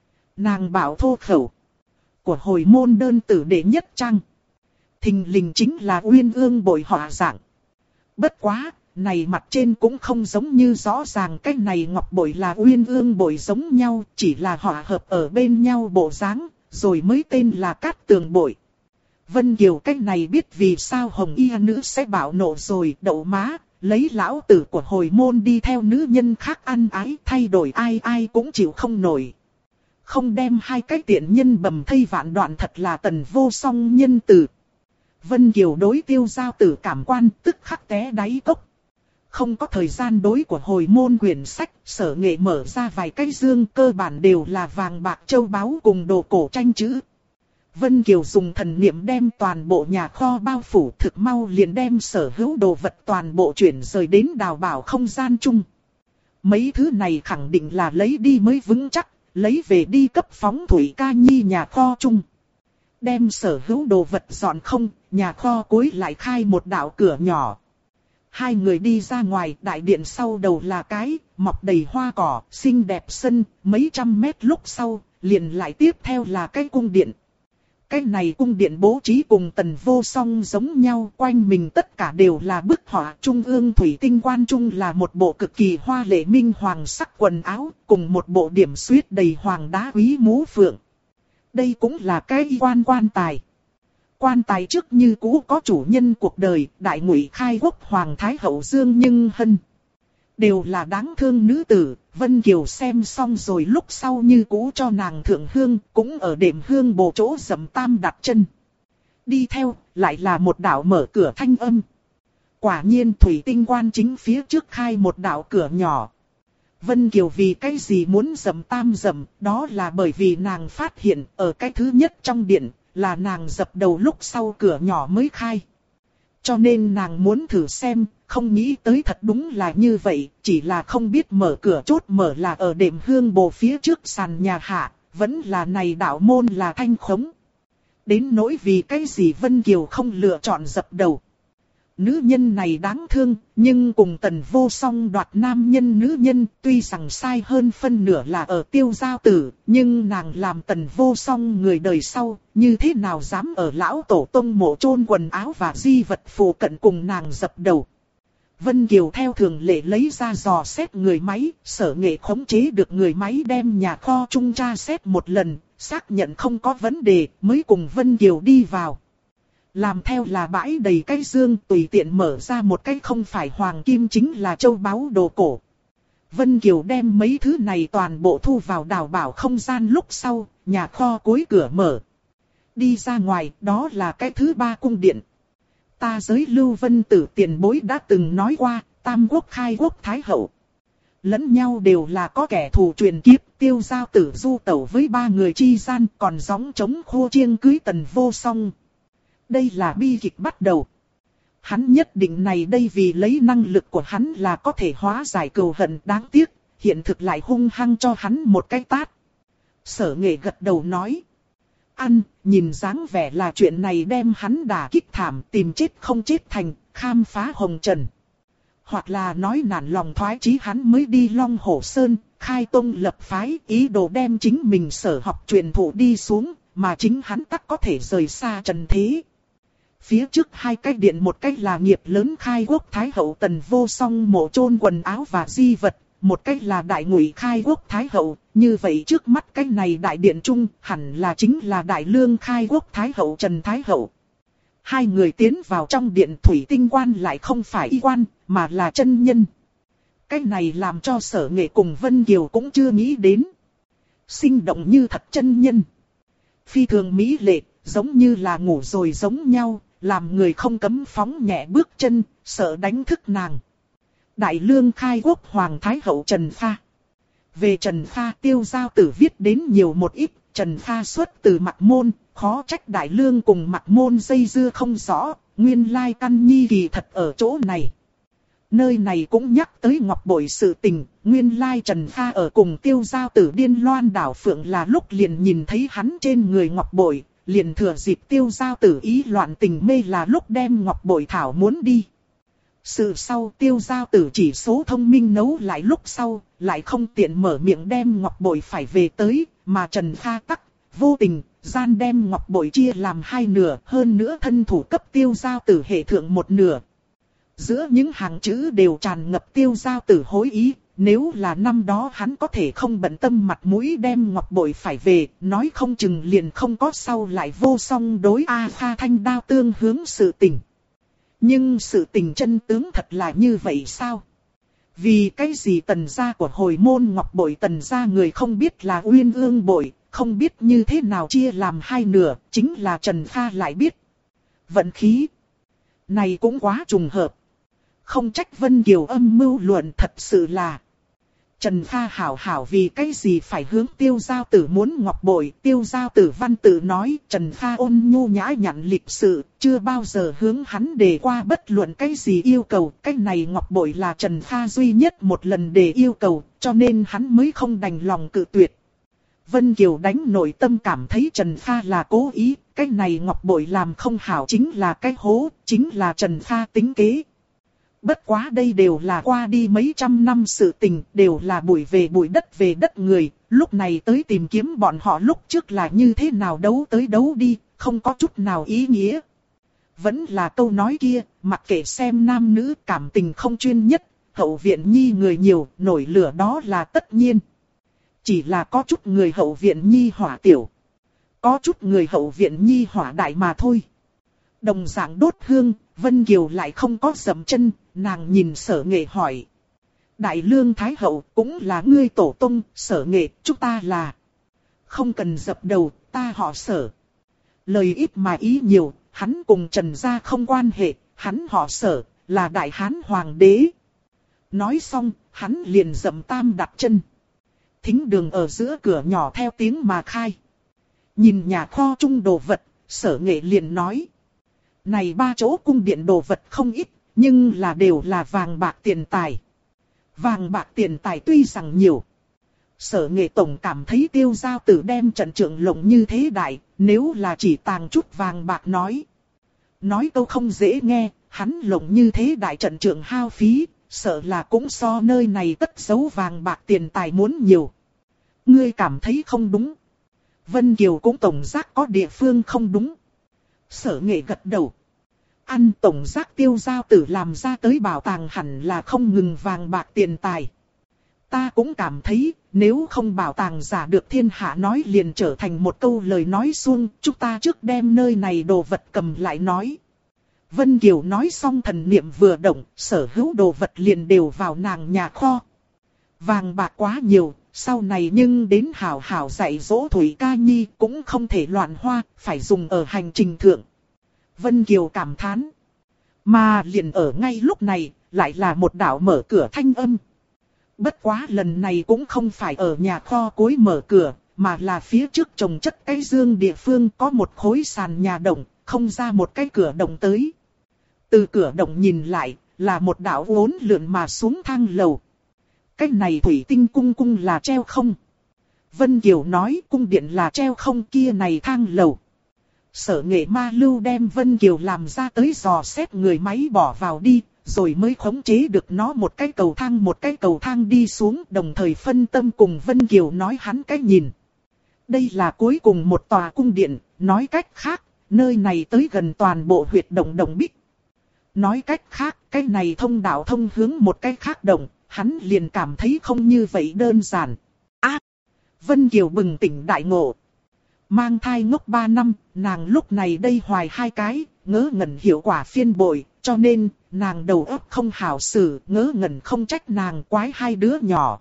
Nàng bảo thô khẩu. Của hồi môn đơn tử đệ nhất trang. Thình lình chính là Uyên Ương bội họa dạng. Bất quá, này mặt trên cũng không giống như rõ ràng cái này ngọc bội là Uyên Ương bội giống nhau, chỉ là họa hợp ở bên nhau bộ dáng, rồi mới tên là Cát Tường bội. Vân Kiều cách này biết vì sao Hồng Y nữ sẽ bạo nộ rồi, đậu má, lấy lão tử của hồi môn đi theo nữ nhân khác ăn ái, thay đổi ai ai cũng chịu không nổi. Không đem 2 cái tiện nhân bầm thây vạn đoạn thật là Tần Vô Song nhân tử. Vân Kiều đối Tiêu Giao Tử cảm quan tức khắc té đáy cốc. Không có thời gian đối của hồi môn quyển sách, Sở Nghệ mở ra vài cái dương cơ bản đều là vàng bạc châu báu cùng đồ cổ tranh chữ. Vân Kiều dùng thần niệm đem toàn bộ nhà kho bao phủ thực mau liền đem sở hữu đồ vật toàn bộ chuyển rời đến đào bảo không gian chung. Mấy thứ này khẳng định là lấy đi mới vững chắc, lấy về đi cấp phóng Thủy Ca Nhi nhà kho chung. Đem sở hữu đồ vật dọn không, nhà kho cuối lại khai một đạo cửa nhỏ. 2 người đi ra ngoài, đại điện sau đầu là cái, mọc đầy hoa cỏ, xinh đẹp sân, mấy trăm mét lúc sau, liền lại tiếp theo là cái cung điện. Cái này cung điện bố trí cùng Tần Vô Song giống nhau, quanh mình tất cả đều là bức họa. Trung ương thủy tinh quan trung là một bộ cực kỳ hoa lệ minh hoàng sắc quần áo, cùng một bộ điểm xuyết đầy hoàng đá quý mũ phượng. Đây cũng là cái quan tài. Quan tài trước như cũ có chủ nhân cuộc đời, đại ngụy khai quốc hoàng thái hậu Dương Nhưng Hân. Đều là đáng thương nữ tử, Vân Kiều xem xong rồi lúc sau như cũ cho nàng thượng hương, cũng ở đệm hương bồ chỗ dầm tam đặt chân. Đi theo, lại là một đạo mở cửa thanh âm. Quả nhiên thủy tinh quan chính phía trước khai một đạo cửa nhỏ. Vân Kiều vì cái gì muốn dầm tam dầm, đó là bởi vì nàng phát hiện ở cái thứ nhất trong điện, là nàng dập đầu lúc sau cửa nhỏ mới khai. Cho nên nàng muốn thử xem, không nghĩ tới thật đúng là như vậy, chỉ là không biết mở cửa chốt mở là ở đệm hương bồ phía trước sàn nhà hạ, vẫn là này đạo môn là thanh khống. Đến nỗi vì cái gì Vân Kiều không lựa chọn dập đầu. Nữ nhân này đáng thương, nhưng cùng Tần Vô Song đoạt nam nhân nữ nhân, tuy rằng sai hơn phân nửa là ở Tiêu Giao Tử, nhưng nàng làm Tần Vô Song người đời sau, như thế nào dám ở lão tổ tông mộ chôn quần áo và di vật phụ cận cùng nàng dập đầu. Vân Kiều theo thường lệ lấy ra dò xét người máy, Sở Nghệ khống chế được người máy đem nhà kho trung tra xét một lần, xác nhận không có vấn đề, mới cùng Vân Kiều đi vào. Làm theo là bãi đầy cái dương, tùy tiện mở ra một cái không phải hoàng kim chính là châu báu đồ cổ. Vân Kiều đem mấy thứ này toàn bộ thu vào đào bảo không gian lúc sau, nhà kho cuối cửa mở. Đi ra ngoài, đó là cái thứ 3 cung điện. Ta giới Lưu Vân Tử tiền bối đã từng nói qua, Tam Quốc khai quốc Thái Hậu. Lẫn nhau đều là có kẻ thù truyền kiếp, Tiêu Giao Tử du tẩu với 3 người chi gian, còn gióng chống khô chiêng cưới Tần Vô Song. Đây là bi kịch bắt đầu. Hắn nhất định này đây vì lấy năng lực của hắn là có thể hóa giải cừu hận, đáng tiếc, hiện thực lại hung hăng cho hắn một cái tát. Sở Nghệ gật đầu nói. Ăn, nhìn dáng vẻ là chuyện này đem hắn đả kích thảm, tìm chết không chết thành, khám phá hồng trần. Hoặc là nói nản lòng thoái chí hắn mới đi Long Hổ Sơn, khai tông lập phái, ý đồ đem chính mình sở học truyền thụ đi xuống, mà chính hắn tắc có thể rời xa trần thế. Phía trước hai cái điện, một cái là nghiệp lớn khai quốc thái hậu Tần Vô Song mộ chôn quần áo và di vật, một cái là đại ngụy khai quốc thái hậu. Như vậy trước mắt cái này đại điện trung hẳn là chính là đại lương khai quốc thái hậu Trần Thái Hậu. Hai người tiến vào trong điện, thủy tinh quan lại không phải y quan, mà là chân nhân. Cái này làm cho Sở Nghệ cùng Vân Kiều cũng chưa nghĩ đến. Sinh động như thật chân nhân. Phi thường mỹ lệ, giống như là ngủ rồi giống nhau, làm người không cấm phóng nhẹ bước chân, sợ đánh thức nàng. Đại lương khai quốc hoàng thái hậu Trần Pha. Về Trần Pha, Tiêu Giao Tử viết đến nhiều một ít. Trần Pha xuất từ Mạc Môn, khó trách Đại Lương cùng Mạc Môn dây dưa không rõ, nguyên lai căn nhi kỳ thật ở chỗ này. Nơi này cũng nhắc tới Ngọc Bội sự tình, nguyên lai Trần Pha ở cùng Tiêu Giao Tử điên loan đảo phượng là lúc liền nhìn thấy hắn trên người Ngọc Bội, liền thừa dịp Tiêu Giao Tử ý loạn tình mê là lúc đem Ngọc Bội thảo muốn đi. Sự sau Tiêu Giao Tử chỉ số thông minh nấu lại lúc sau, lại không tiện mở miệng đem Ngọc Bội phải về tới, mà Trần Pha tắc, vô tình, gian đem Ngọc Bội chia làm hai nửa, hơn nữa thân thủ cấp Tiêu Giao Tử hệ thượng một nửa. Giữa những hàng chữ đều tràn ngập Tiêu Giao Tử hối ý, nếu là năm đó hắn có thể không bận tâm mặt mũi đem Ngọc Bội phải về, nói không chừng liền không có sau lại Vô Song đối A Pha Thanh đao tương hướng sự tình. Nhưng sự tình chân tướng thật là như vậy sao? Vì cái gì Tần gia của hồi môn Ngọc Bội Tần gia người không biết là Uyên Ương Bội, không biết như thế nào chia làm hai nửa, chính là Trần Pha lại biết. Vận khí này cũng quá trùng hợp. Không trách Vân Kiều âm mưu luận, thật sự là Trần Pha hảo vì cái gì phải hướng Tiêu Giao Tử muốn Ngọc Bội. Tiêu Giao Tử văn tự nói Trần Pha ôn nhu nhã nhặn lịch sự, chưa bao giờ hướng hắn đề qua bất luận cái gì yêu cầu. Cái này Ngọc Bội là Trần Pha duy nhất một lần đề yêu cầu, cho nên hắn mới không đành lòng cự tuyệt. Vân Kiều đánh nội tâm cảm thấy Trần Pha là cố ý, cái này Ngọc Bội làm không hảo chính là cái hố, chính là Trần Pha tính kế. Bất quá đây đều là qua đi mấy trăm năm sự tình, đều là bụi về bụi đất về đất người, lúc này tới tìm kiếm bọn họ lúc trước là như thế nào đấu tới đấu đi, không có chút nào ý nghĩa. Vẫn là câu nói kia, mặc kệ xem nam nữ cảm tình không chuyên nhất, hậu viện nhi người nhiều, nổi lửa đó là tất nhiên. Chỉ là có chút người hậu viện nhi hỏa tiểu, có chút người hậu viện nhi hỏa đại mà thôi. Đồng dạng đốt hương, Vân Kiều lại không có dậm chân, nàng nhìn Sở Nghệ hỏi. Đại lương thái hậu cũng là ngươi tổ tông, Sở Nghệ, chúng ta là. Không cần dập đầu, ta họ Sở. Lời ít mà ý nhiều, hắn cùng Trần gia không quan hệ, hắn họ Sở, là đại hán hoàng đế. Nói xong, hắn liền dậm tam đặt chân. Thính đường ở giữa cửa nhỏ theo tiếng mà khai. Nhìn nhà kho chung đồ vật, Sở Nghệ liền nói. Này ba chỗ cung điện đồ vật không ít, nhưng là đều là vàng bạc tiền tài. Vàng bạc tiền tài tuy rằng nhiều. Sở Nghệ tổng cảm thấy Tiêu Giao Tử đem trận trượng lộng như thế đại, nếu là chỉ tàng chút vàng bạc nói. Nói câu không dễ nghe, hắn lộng như thế đại trận trượng hao phí, sợ là cũng so nơi này tất giấu vàng bạc tiền tài muốn nhiều. Ngươi cảm thấy không đúng. Vân Kiều cũng tổng giác có địa phương không đúng. Sở Nghệ gật đầu. Ăn tổng giác Tiêu Giao Tử làm ra tới bảo tàng hẳn là không ngừng vàng bạc tiền tài. Ta cũng cảm thấy, nếu không bảo tàng giả được thiên hạ nói liền trở thành một câu lời nói suông, chúng ta trước đem nơi này đồ vật cầm lại nói. Vân Kiều nói xong thần niệm vừa động, sở hữu đồ vật liền đều vào nàng nhà kho. Vàng bạc quá nhiều, sau này nhưng đến hảo hảo dạy dỗ Thủy Ca Nhi cũng không thể loạn hoa, phải dùng ở hành trình thượng. Vân Kiều cảm thán. Mà liền ở ngay lúc này, lại là một đạo mở cửa thanh âm. Bất quá lần này cũng không phải ở nhà kho cuối mở cửa, mà là phía trước trồng chất cái dương địa phương có một khối sàn nhà động, không ra một cái cửa động tới. Từ cửa động nhìn lại, là một đạo uốn lượn mà xuống thang lầu. Cái này thủy tinh cung là treo không? Vân Kiều nói cung điện là treo không, kia này thang lầu. Sở Nghệ ma lưu đem Vân Kiều làm ra tới dò xét người máy bỏ vào đi, rồi mới khống chế được nó một cái cầu thang đi xuống, đồng thời phân tâm cùng Vân Kiều nói hắn cái nhìn. Đây là cuối cùng một tòa cung điện, nói cách khác, nơi này tới gần toàn bộ huyệt động Động Bích. Nói cách khác, cái này thông đạo thông hướng một cái khác động, hắn liền cảm thấy không như vậy đơn giản. Vân Kiều bừng tỉnh đại ngộ. Mang thai ngốc 3 năm, nàng lúc này đây hoài 2 cái, ngớ ngẩn hiệu quả phiên bội, cho nên, nàng đầu óc không hảo xử, ngớ ngẩn không trách nàng quái 2 đứa nhỏ.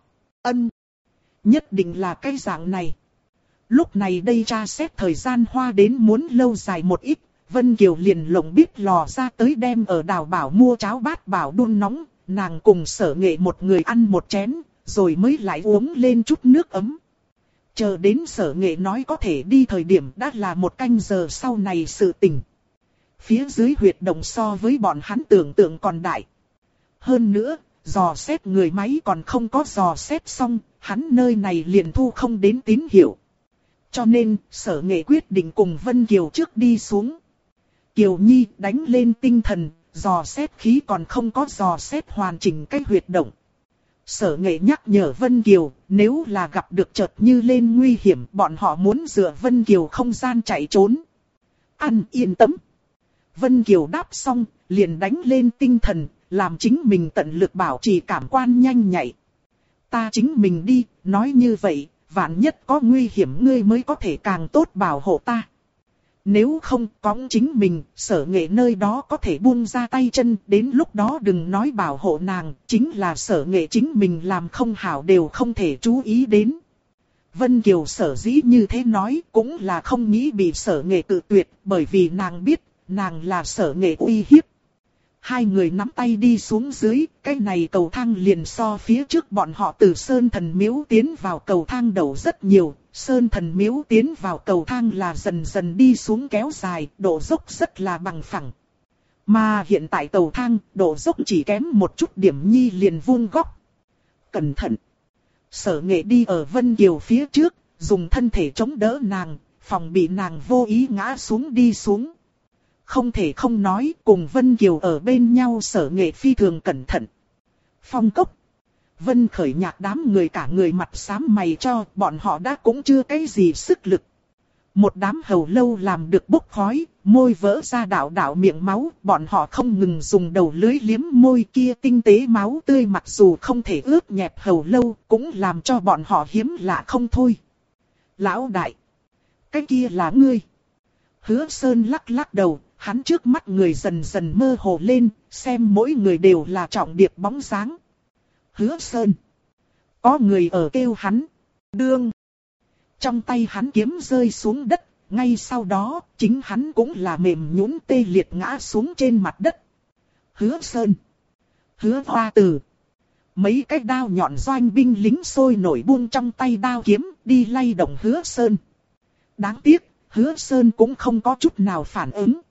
Nhất định là cái dạng này. Lúc này đây tra xét thời gian hoa đến muốn lâu dài một ít, Vân Kiều liền lộng bếp lò ra tới đem ở Đào Bảo mua cháo bát bảo đun nóng, nàng cùng Sở Nghệ một người ăn một chén, rồi mới lại uống lên chút nước ấm. Chờ đến Sở Nghệ nói có thể đi thời điểm đã là 1 canh giờ sau này sự tình. Phía dưới huyệt động so với bọn hắn tưởng tượng còn đại. Hơn nữa, dò xét người máy còn không có dò xét xong, hắn nơi này liền thu không đến tín hiệu. Cho nên, Sở Nghệ quyết định cùng Vân Kiều trước đi xuống. Kiều Nhi đánh lên tinh thần, dò xét khí còn không có dò xét hoàn chỉnh cái huyệt động. Sở Nghệ nhắc nhở Vân Kiều, nếu là gặp được chợt như lên nguy hiểm, bọn họ muốn dựa Vân Kiều không gian chạy trốn. Yên tâm. Vân Kiều đáp xong, liền đánh lên tinh thần, làm chính mình tận lực bảo trì cảm quan nhanh nhạy. Ta chính mình đi, nói như vậy, vạn nhất có nguy hiểm ngươi mới có thể càng tốt bảo hộ ta. Nếu không cõng chính mình, Sở Nghệ nơi đó có thể buông ra tay chân, đến lúc đó đừng nói bảo hộ nàng, chính là Sở Nghệ chính mình làm không hảo đều không thể chú ý đến. Vân Kiều sở dĩ như thế nói cũng là không nghĩ bị Sở Nghệ cự tuyệt, bởi vì nàng biết, nàng là Sở Nghệ uy hiếp. 2 người nắm tay đi xuống dưới, cái này cầu thang liền so phía trước bọn họ từ Sơn Thần Miếu tiến vào cầu thang đầu rất nhiều. Sơn Thần Miếu tiến vào cầu thang là dần dần đi xuống kéo dài, độ dốc rất là bằng phẳng. Mà hiện tại cầu thang, độ dốc chỉ kém một chút điểm nhi liền vuông góc. Cẩn thận! Sở Nghệ đi ở Vân Kiều phía trước, dùng thân thể chống đỡ nàng, phòng bị nàng vô ý ngã xuống đi xuống. Không thể không nói, cùng Vân Kiều ở bên nhau Sở Nghệ phi thường cẩn thận. Phong cốc. Vân Khởi Nhạc đám người cả người mặt xám mày cho, bọn họ đã cũng chưa cái gì sức lực. Một đám hầu lâu làm được bốc khói, môi vỡ ra đạo đạo miệng máu, bọn họ không ngừng dùng đầu lưới liếm môi kia tinh tế máu tươi mặc dù không thể ướt nhẹp hầu lâu, cũng làm cho bọn họ hiếm lạ không thôi. Lão đại, cái kia là ngươi. Hứa Sơn lắc lắc đầu, hắn trước mắt người dần dần mơ hồ lên, xem mỗi người đều là trọng điệp bóng dáng. Hứa Sơn. Có người ở kêu hắn. Đương. Trong tay hắn kiếm rơi xuống đất, ngay sau đó, chính hắn cũng là mềm nhũn tê liệt ngã xuống trên mặt đất. Hứa Sơn. Hứa Hoa Tử. Mấy cái đao nhọn doanh binh lính sôi nổi buông trong tay đao kiếm, đi lay động Hứa Sơn. Đáng tiếc, Hứa Sơn cũng không có chút nào phản ứng.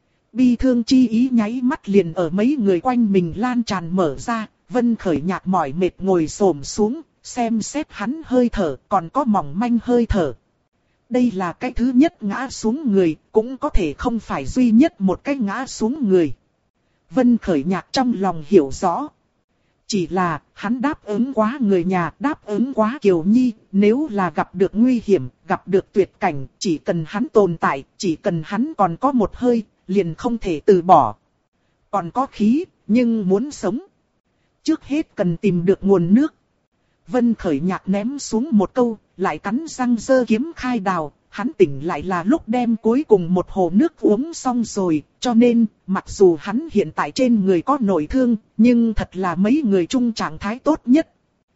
Bi thương chi ý nháy mắt liền ở mấy người quanh mình lan tràn mở ra, Vân Khởi Nhạc mỏi mệt ngồi xổm xuống, xem xét hắn hơi thở, còn có mỏng manh hơi thở. Đây là cái thứ nhất ngã xuống người, cũng có thể không phải duy nhất một cái ngã xuống người. Vân Khởi Nhạc trong lòng hiểu rõ. Chỉ là, hắn đáp ứng quá người nhà, đáp ứng quá Kiều Nhi, nếu là gặp được nguy hiểm, gặp được tuyệt cảnh, chỉ cần hắn tồn tại, chỉ cần hắn còn có một hơi, liền không thể từ bỏ. Còn có khí, nhưng muốn sống. Trước hết cần tìm được nguồn nước. Vân Khởi Nhạc ném xuống một câu, lại cắn răng giơ kiếm khai đào. Hắn tỉnh lại là lúc đem cuối cùng một hồ nước uống xong rồi, cho nên, mặc dù hắn hiện tại trên người có nội thương, nhưng thật là mấy người chung trạng thái tốt nhất.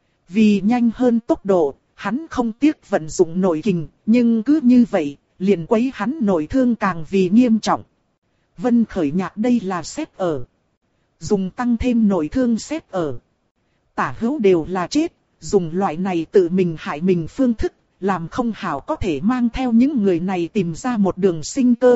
Vì nhanh hơn tốc độ, hắn không tiếc vận dụng nội kình, nhưng cứ như vậy, liền quấy hắn nội thương càng vì nghiêm trọng. Vân Khởi Nhạc đây là xét ở. Dùng tăng thêm nội thương xét ở. Tả hữu đều là chết, dùng loại này tự mình hại mình phương thức, làm không hảo có thể mang theo những người này tìm ra một đường sinh cơ.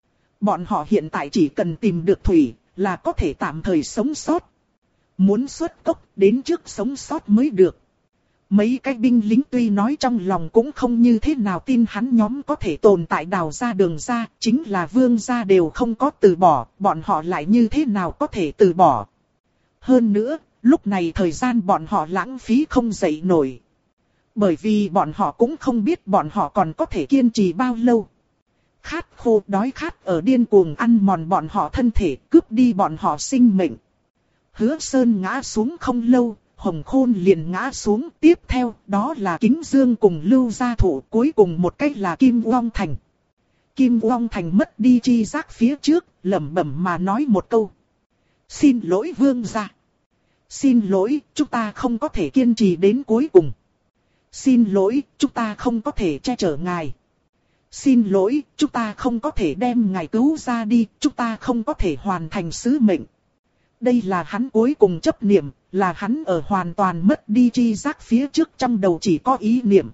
Bọn họ hiện tại chỉ cần tìm được thủy, là có thể tạm thời sống sót. Muốn xuất cốc, đến trước sống sót mới được. Mấy cái binh lính tuy nói trong lòng cũng không như thế nào tin hắn nhóm có thể tồn tại đào ra đường ra, chính là vương gia đều không có từ bỏ, bọn họ lại như thế nào có thể từ bỏ. Hơn nữa, lúc này thời gian bọn họ lãng phí không dậy nổi. Bởi vì bọn họ cũng không biết bọn họ còn có thể kiên trì bao lâu. khát khô đói khát ở điên cuồng ăn mòn bọn họ thân thể, cướp đi bọn họ sinh mệnh. Hứa Sơn ngã xuống không lâu, Hồng Khôn liền ngã xuống, tiếp theo đó là Kính Dương cùng Lưu Gia Thụ, cuối cùng một cách là Kim Oong Thành. Kim Oong Thành mất đi chi giác phía trước, lẩm bẩm mà nói một câu. Xin lỗi vương gia. Xin lỗi, chúng ta không có thể kiên trì đến cuối cùng. Xin lỗi, chúng ta không có thể che chở ngài. Xin lỗi, chúng ta không có thể đem ngài cứu ra đi, chúng ta không có thể hoàn thành sứ mệnh. Đây là hắn cuối cùng chấp niệm, là hắn ở hoàn toàn mất đi chi giác phía trước trong đầu chỉ có ý niệm.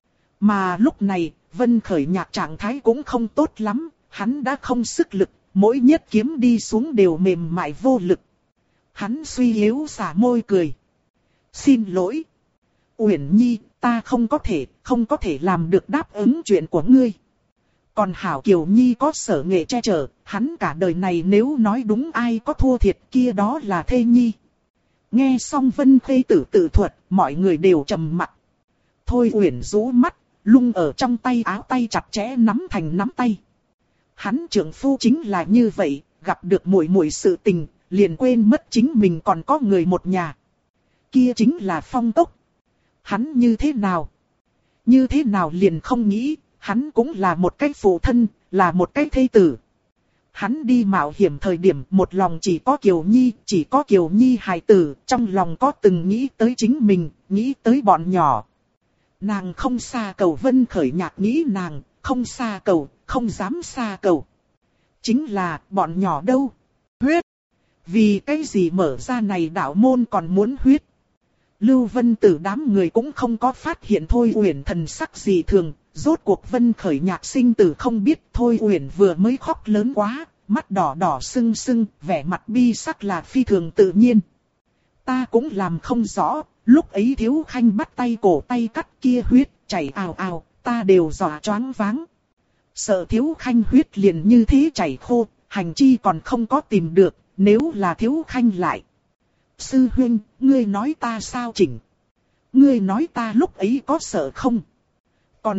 Mà lúc này, Vân Khởi Nhạc trạng thái cũng không tốt lắm, hắn đã không sức lực, mỗi nhất kiếm đi xuống đều mềm mại vô lực. Hắn suy yếu xả môi cười. Xin lỗi. Uyển Nhi, ta không có thể làm được đáp ứng chuyện của ngươi. Còn Hảo Kiều Nhi có sở nghệ che chở, hắn cả đời này nếu nói đúng ai có thua thiệt kia đó là Thê Nhi. Nghe xong Vân Khê Tử tự thuật, mọi người đều trầm mặt. Thôi Uyển rũ mắt, lung ở trong tay áo tay chặt chẽ nắm thành nắm tay. Hắn trưởng phu chính là như vậy, gặp được muội muội sự tình, liền quên mất chính mình còn có người một nhà. Kia chính là Phong Cốc. Hắn như thế nào? Như thế nào liền không nghĩ, hắn cũng là một cái phụ thân, là một cái thê tử. Hắn đi mạo hiểm thời điểm một lòng chỉ có Kiều Nhi hài tử, trong lòng có từng nghĩ tới chính mình, nghĩ tới bọn nhỏ. Nàng không xa cầu, Vân Khởi Nhạc nghĩ nàng, không xa cầu, không dám xa cầu. Chính là bọn nhỏ đâu? Huyết! Vì cái gì mở ra này đạo môn còn muốn huyết? Lưu Vân Tử đám người cũng không có phát hiện Thôi Uyển thần sắc gì thường, rốt cuộc Vân Khởi Nhạc sinh tử không biết. Thôi Uyển vừa mới khóc lớn quá, mắt đỏ đỏ sưng sưng, vẻ mặt bi sắc là phi thường tự nhiên. Ta cũng làm không rõ, lúc ấy Thiếu Khanh bắt tay cổ tay cắt kia huyết, chảy ào ào, ta đều dọa choáng váng. Sợ Thiếu Khanh huyết liền như thế chảy khô, hành chi còn không có tìm được, nếu là Thiếu Khanh lại. Sư huynh, ngươi nói ta sao chỉnh? Ngươi nói ta lúc ấy có sợ không? Còn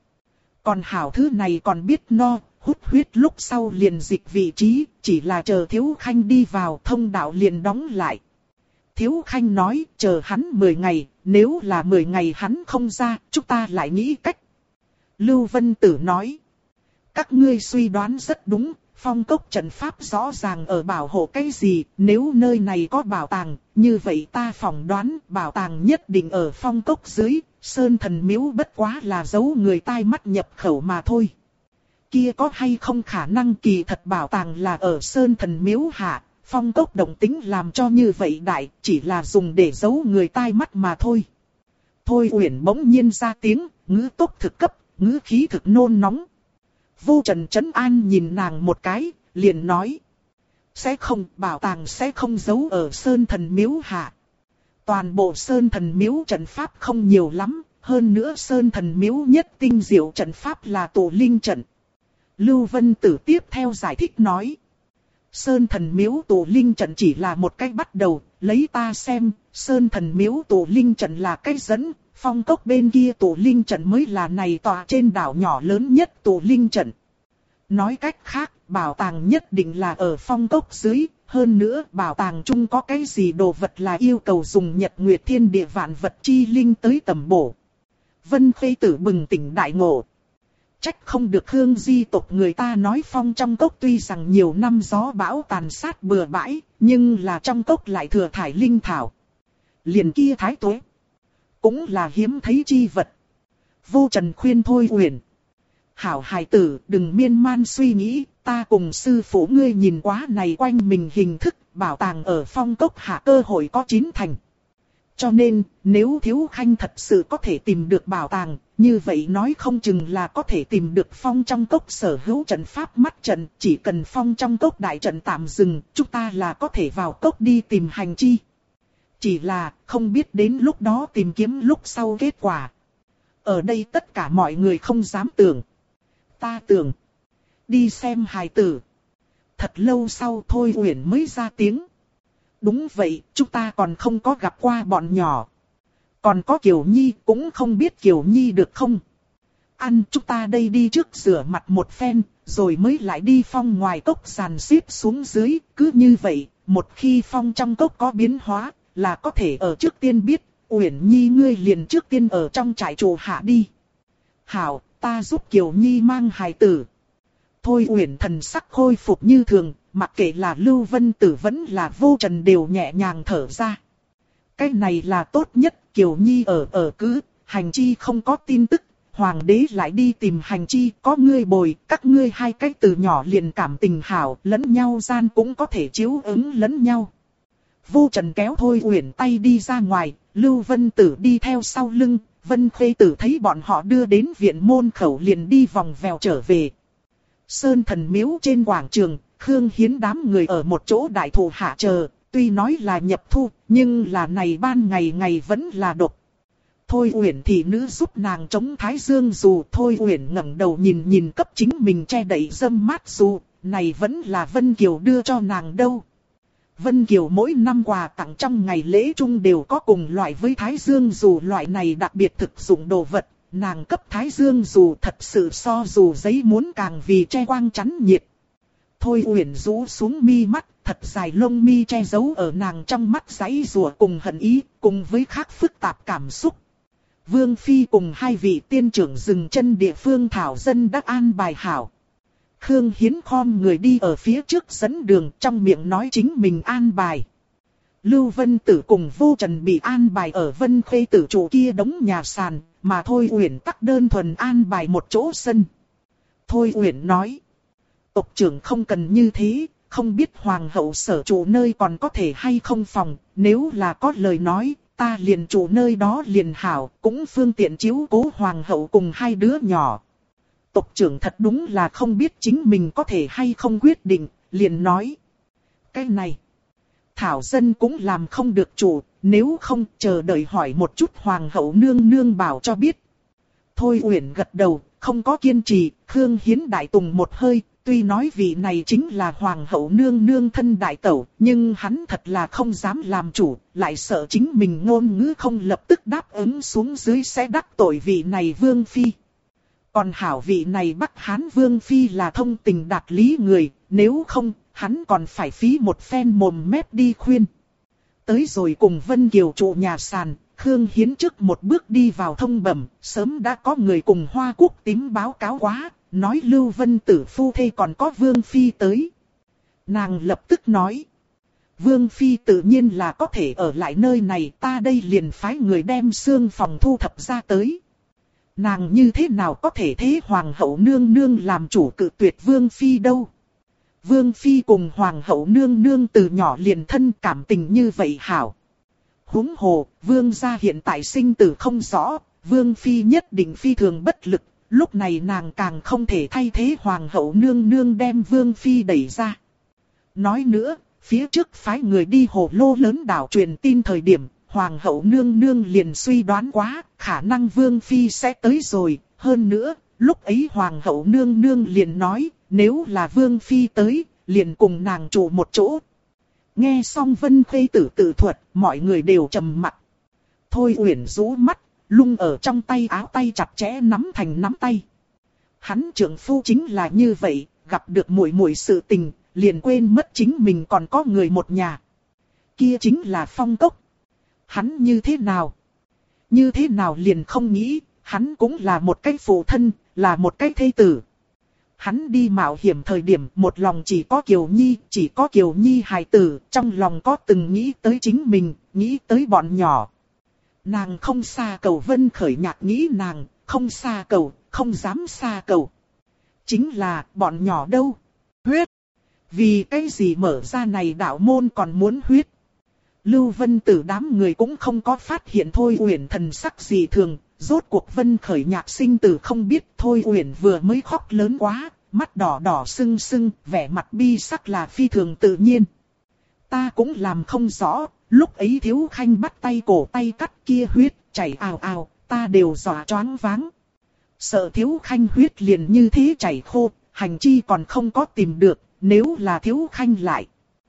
hảo thứ này còn biết no, hút huyết lúc sau liền dịch vị trí, chỉ là chờ Thiếu Khanh đi vào thông đạo liền đóng lại. Thiếu Khanh nói, chờ hắn 10 ngày, nếu là 10 ngày hắn không ra, chúng ta lại nghĩ cách. Lưu Vân Tử nói, các ngươi suy đoán rất đúng, Phong Cốc trận pháp rõ ràng ở bảo hộ cái gì, nếu nơi này có bảo tàng, như vậy ta phỏng đoán bảo tàng nhất định ở Phong Cốc dưới, Sơn Thần Miếu bất quá là giấu người tai mắt nhập khẩu mà thôi. Kia có hay không khả năng kỳ thật bảo tàng là ở Sơn Thần Miếu hạ, Phong Cốc động tính làm cho như vậy đại, chỉ là dùng để giấu người tai mắt mà thôi. Thôi Uyển bỗng nhiên ra tiếng, ngữ tốc thực cấp, ngữ khí thực nôn nóng. Vô Trần trấn an nhìn nàng một cái, liền nói. Sẽ không, bảo tàng sẽ không giấu ở Sơn Thần Miếu hạ. Toàn bộ Sơn Thần Miếu trận pháp không nhiều lắm, hơn nữa Sơn Thần Miếu nhất tinh diệu trận pháp là tổ linh trận. Lưu Vân Tử tiếp theo giải thích nói. Sơn Thần Miếu tổ linh trận chỉ là một cách bắt đầu, lấy ta xem, Sơn Thần Miếu tổ linh trận là cách dẫn, Phong Cốc bên kia tổ linh trận mới là này tòa trên đảo nhỏ lớn nhất tổ linh trận. Nói cách khác, bảo tàng nhất định là ở Phong Cốc dưới, hơn nữa bảo tàng chung có cái gì đồ vật là yêu cầu dùng Nhật Nguyệt Thiên Địa vạn vật chi linh tới tầm bổ. Vân Khê Tử bừng tỉnh đại ngộ. Trách không được Hương Di tộc người ta nói Phong trong cốc tuy rằng nhiều năm gió bão tàn sát bừa bãi, nhưng là trong cốc lại thừa thải linh thảo. Liền kia thái tuế, cũng là hiếm thấy chi vật. Vô Trần khuyên Thôi Uyển. Hảo hài tử, đừng miên man suy nghĩ, ta cùng sư phụ ngươi nhìn quá này quanh mình hình thức, bảo tàng ở Phong cốc hạ cơ hội có 9 thành. Cho nên, nếu Thiếu Khanh thật sự có thể tìm được bảo tàng, như vậy nói không chừng là có thể tìm được Phong trong cốc sở hữu trận pháp mắt trận, chỉ cần Phong trong cốc đại trận tạm dừng, chúng ta là có thể vào cốc đi tìm hành chi. Chỉ là, không biết đến lúc đó tìm kiếm lúc sau kết quả. Ở đây tất cả mọi người không dám tưởng. Ta tưởng. Đi xem hài tử. Thật lâu sau Thôi Uyển mới ra tiếng. Đúng vậy, chúng ta còn không có gặp qua bọn nhỏ. Còn có Kiều Nhi, cũng không biết Kiều Nhi được không? ăn, chúng ta đây đi trước rửa mặt một phen, rồi mới lại đi phong ngoài cốc dàn xếp xuống dưới, cứ như vậy, một khi phong trong cốc có biến hóa, là có thể ở trước tiên biết, Uyển Nhi ngươi liền trước tiên ở trong trại trù hạ đi. Hảo, ta giúp Kiều Nhi mang hài tử. Thôi Uyển thần sắc khôi phục như thường, mặc kệ là Lưu Vân Tử vẫn là Vô Trần đều nhẹ nhàng thở ra. Cái này là tốt nhất, Kiều Nhi ở cứ, hành chi không có tin tức, hoàng đế lại đi tìm hành chi, có ngươi bồi, các ngươi hai cách từ nhỏ liền cảm tình hảo, lẫn nhau gian cũng có thể chiếu ứng lẫn nhau. Vô Trần kéo Thôi Uyển tay đi ra ngoài, Lưu Vân Tử đi theo sau lưng, Vân Khê Tử thấy bọn họ đưa đến viện môn khẩu liền đi vòng vèo trở về. Sơn Thần Miếu trên quảng trường, Khương Hiến đám người ở một chỗ đại thụ hạ chờ, tuy nói là nhập thu, nhưng là này ban ngày ngày vẫn là độc. Thôi Uyển thị nữ giúp nàng chống thái dương dù, Thôi Uyển ngẩng đầu nhìn cấp chính mình che đậy dâm mát dù, này vẫn là Vân Kiều đưa cho nàng đâu. Vân Kiều mỗi năm quà tặng trong ngày lễ chung đều có cùng loại với thái dương dù loại này đặc biệt thực dụng đồ vật, nàng cấp thái dương dù thật sự so dù giấy muốn càng vì che quang chắn nhiệt. Thôi Uyển rũ xuống mi mắt, thật dài lông mi che giấu ở nàng trong mắt giãy giụa cùng hận ý, cùng với khác phức tạp cảm xúc. Vương Phi cùng hai vị tiên trưởng dừng chân địa phương thảo dân đã an bài hảo. Khương Hiến khom người đi ở phía trước dẫn đường, trong miệng nói chính mình an bài. Lưu Vân Tử cùng Vô Trần bị an bài ở Vân Khê Tử trụ kia đống nhà sàn, mà Thôi Uyển tắc đơn thuần an bài một chỗ sân. Thôi Uyển nói, tộc trưởng không cần như thế, không biết hoàng hậu sở trụ nơi còn có thể hay không phòng, nếu là có lời nói, ta liền trụ nơi đó liền hảo, cũng phương tiện chiếu cố hoàng hậu cùng hai đứa nhỏ. Tộc trưởng thật đúng là không biết chính mình có thể hay không quyết định, liền nói. Cái này, thảo dân cũng làm không được chủ, nếu không chờ đợi hỏi một chút hoàng hậu nương nương bảo cho biết. Thôi Uyển gật đầu, không có kiên trì, Khương Hiến đại tùng một hơi, tuy nói vị này chính là hoàng hậu nương nương thân đại tẩu, nhưng hắn thật là không dám làm chủ, lại sợ chính mình ngôn ngữ không lập tức đáp ứng xuống dưới sẽ đắc tội vị này vương phi. Còn hảo vị này Bắc Hán vương phi là thông tình đạt lý người, nếu không, hắn còn phải phí một phen mồm mép đi khuyên. Tới rồi cùng Vân Kiều trụ nhà sàn, Khương Hiến trước một bước đi vào thông bẩm, sớm đã có người cùng Hoa Quốc tím báo cáo quá, nói Lưu Vân Tử phu thê còn có Vương Phi tới. Nàng lập tức nói, Vương Phi tự nhiên là có thể ở lại nơi này, ta đây liền phái người đem xương phòng thu thập ra tới. Nàng như thế nào có thể thế Hoàng hậu nương nương làm chủ cự tuyệt Vương Phi đâu. Vương Phi cùng Hoàng hậu nương nương từ nhỏ liền thân cảm tình như vậy hảo. Huống hồ, Vương gia hiện tại sinh tử không rõ, Vương Phi nhất định phi thường bất lực, lúc này nàng càng không thể thay thế Hoàng hậu nương nương đem Vương Phi đẩy ra. Nói nữa, phía trước phái người đi hồ lô lớn đảo truyền tin thời điểm, Hoàng hậu nương nương liền suy đoán quá, khả năng Vương Phi sẽ tới rồi, hơn nữa, lúc ấy Hoàng hậu nương nương liền nói, nếu là Vương Phi tới, liền cùng nàng trụ một chỗ. Nghe xong Vân Khê Tử tự thuật, mọi người đều trầm mặc. Thôi Uyển rũ mắt, lung ở trong tay áo tay chặt chẽ nắm thành nắm tay. Hắn trưởng phu chính là như vậy, gặp được muội muội sự tình, liền quên mất chính mình còn có người một nhà. Kia chính là Phong Cốc. Hắn như thế nào? Như thế nào liền không nghĩ, hắn cũng là một cái phụ thân, là một cái thê tử. Hắn đi mạo hiểm thời điểm một lòng chỉ có Kiều Nhi hài tử, trong lòng có từng nghĩ tới chính mình, nghĩ tới bọn nhỏ. Nàng không xa cầu Vân Khởi Nhạc nghĩ nàng, không xa cầu, không dám xa cầu. Chính là bọn nhỏ đâu? Huyết! Vì cái gì mở ra này đạo môn còn muốn huyết? Lưu Vân Tử đám người cũng không có phát hiện Thôi Uyển thần sắc gì thường, rốt cuộc Vân Khởi Nhạc sinh tử không biết Thôi Uyển vừa mới khóc lớn quá, mắt đỏ đỏ sưng sưng, vẻ mặt bi sắc là phi thường tự nhiên. Ta cũng làm không rõ, lúc ấy Thiếu Khanh bắt tay cổ tay cắt kia huyết, chảy ào ào, ta đều dọa choáng váng. Sợ Thiếu Khanh huyết liền như thế chảy khô, hành chi còn không có tìm được, nếu là Thiếu Khanh lại.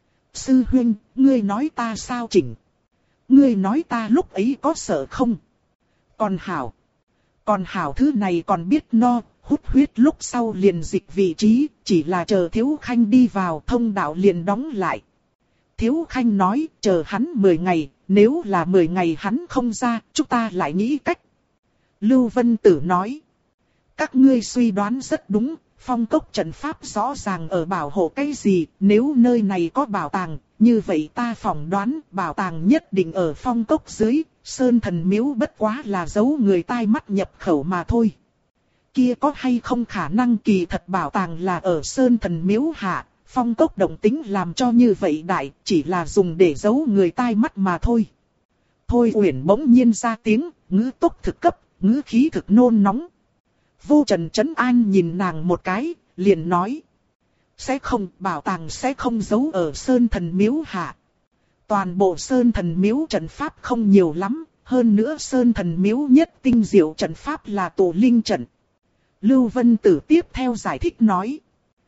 Sư huynh, ngươi nói ta sao chỉnh? Ngươi nói ta lúc ấy có sợ không? Còn hảo. Còn hảo thứ này còn biết no, hút huyết lúc sau liền dịch vị trí, chỉ là chờ Thiếu Khanh đi vào thông đạo liền đóng lại. Thiếu Khanh nói, chờ hắn 10 ngày, nếu là 10 ngày hắn không ra, chúng ta lại nghĩ cách. Lưu Vân Tử nói, các ngươi suy đoán rất đúng, phong cốc trận pháp rõ ràng ở bảo hộ cái gì, nếu nơi này có bảo tàng, như vậy ta phỏng đoán bảo tàng nhất định ở phong cốc dưới, Sơn Thần Miếu bất quá là giấu người tai mắt nhập khẩu mà thôi. Kia có hay không khả năng kỳ thật bảo tàng là ở Sơn Thần Miếu hạ, phong cốc động tính làm cho như vậy đại, chỉ là dùng để giấu người tai mắt mà thôi. Thôi Uyển bỗng nhiên ra tiếng, ngữ tốc thực cấp, ngữ khí thực nôn nóng. Vô Trần trấn an nhìn nàng một cái, liền nói. Sẽ không, bảo tàng sẽ không giấu ở Sơn Thần Miếu hạ. Toàn bộ Sơn Thần Miếu trận pháp không nhiều lắm, hơn nữa Sơn Thần Miếu nhất tinh diệu trận pháp là tổ linh trận. Lưu Vân Tử tiếp theo giải thích nói.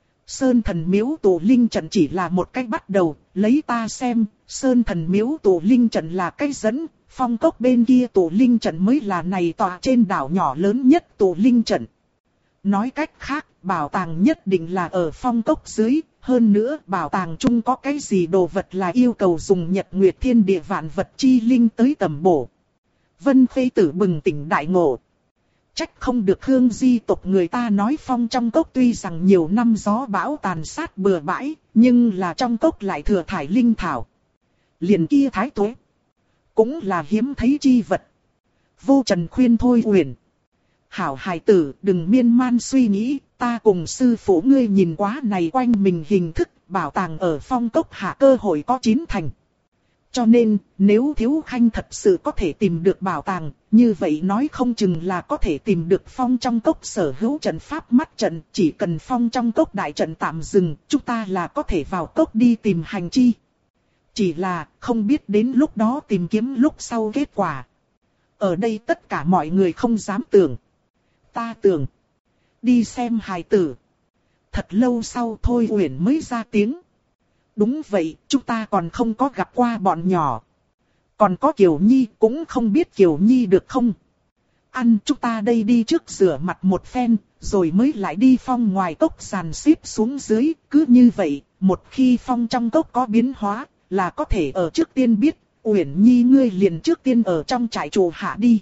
Sơn Thần Miếu tổ linh trận chỉ là một cách bắt đầu, lấy ta xem, Sơn Thần Miếu tổ linh trận là cách dẫn, phong cốc bên kia tổ linh trận mới là này tòa trên đảo nhỏ lớn nhất tổ linh trận. Nói cách khác, bảo tàng nhất định là ở phong cốc dưới, hơn nữa bảo tàng chung có cái gì đồ vật là yêu cầu dùng Nhật Nguyệt Thiên Địa vạn vật chi linh tới tầm bổ. Vân Khê Tử bừng tỉnh đại ngộ. Trách không được Hương Di tộc người ta nói phong trong cốc tuy rằng nhiều năm gió bão tàn sát bừa bãi, nhưng là trong cốc lại thừa thải linh thảo. Liền kia thái tuế, cũng là hiếm thấy chi vật. Vô Trần khuyên Thôi Uyển. Hảo hài tử, đừng miên man suy nghĩ, ta cùng sư phụ ngươi nhìn quá này quanh mình hình thức, bảo tàng ở phong cốc hạ cơ hội có 9 thành. Cho nên, nếu Thiếu Khanh thật sự có thể tìm được bảo tàng, như vậy nói không chừng là có thể tìm được phong trong cốc sở hữu trận pháp mắt trận, chỉ cần phong trong cốc đại trận tạm dừng, chúng ta là có thể vào cốc đi tìm hành chi. Chỉ là, không biết đến lúc đó tìm kiếm lúc sau kết quả. Ở đây tất cả mọi người không dám tưởng. Ta tưởng. Đi xem hài tử. Thật lâu sau Thôi Uyển mới ra tiếng. Đúng vậy, chúng ta còn không có gặp qua bọn nhỏ. Còn có Kiều Nhi, cũng không biết Kiều Nhi được không. Ăn chúng ta đây đi trước rửa mặt một phen, rồi mới lại đi phong ngoài cốc sàn xếp xuống dưới. Cứ như vậy, một khi phong trong cốc có biến hóa, là có thể ở trước tiên biết. Uyển Nhi ngươi liền trước tiên ở trong trại trù hạ đi.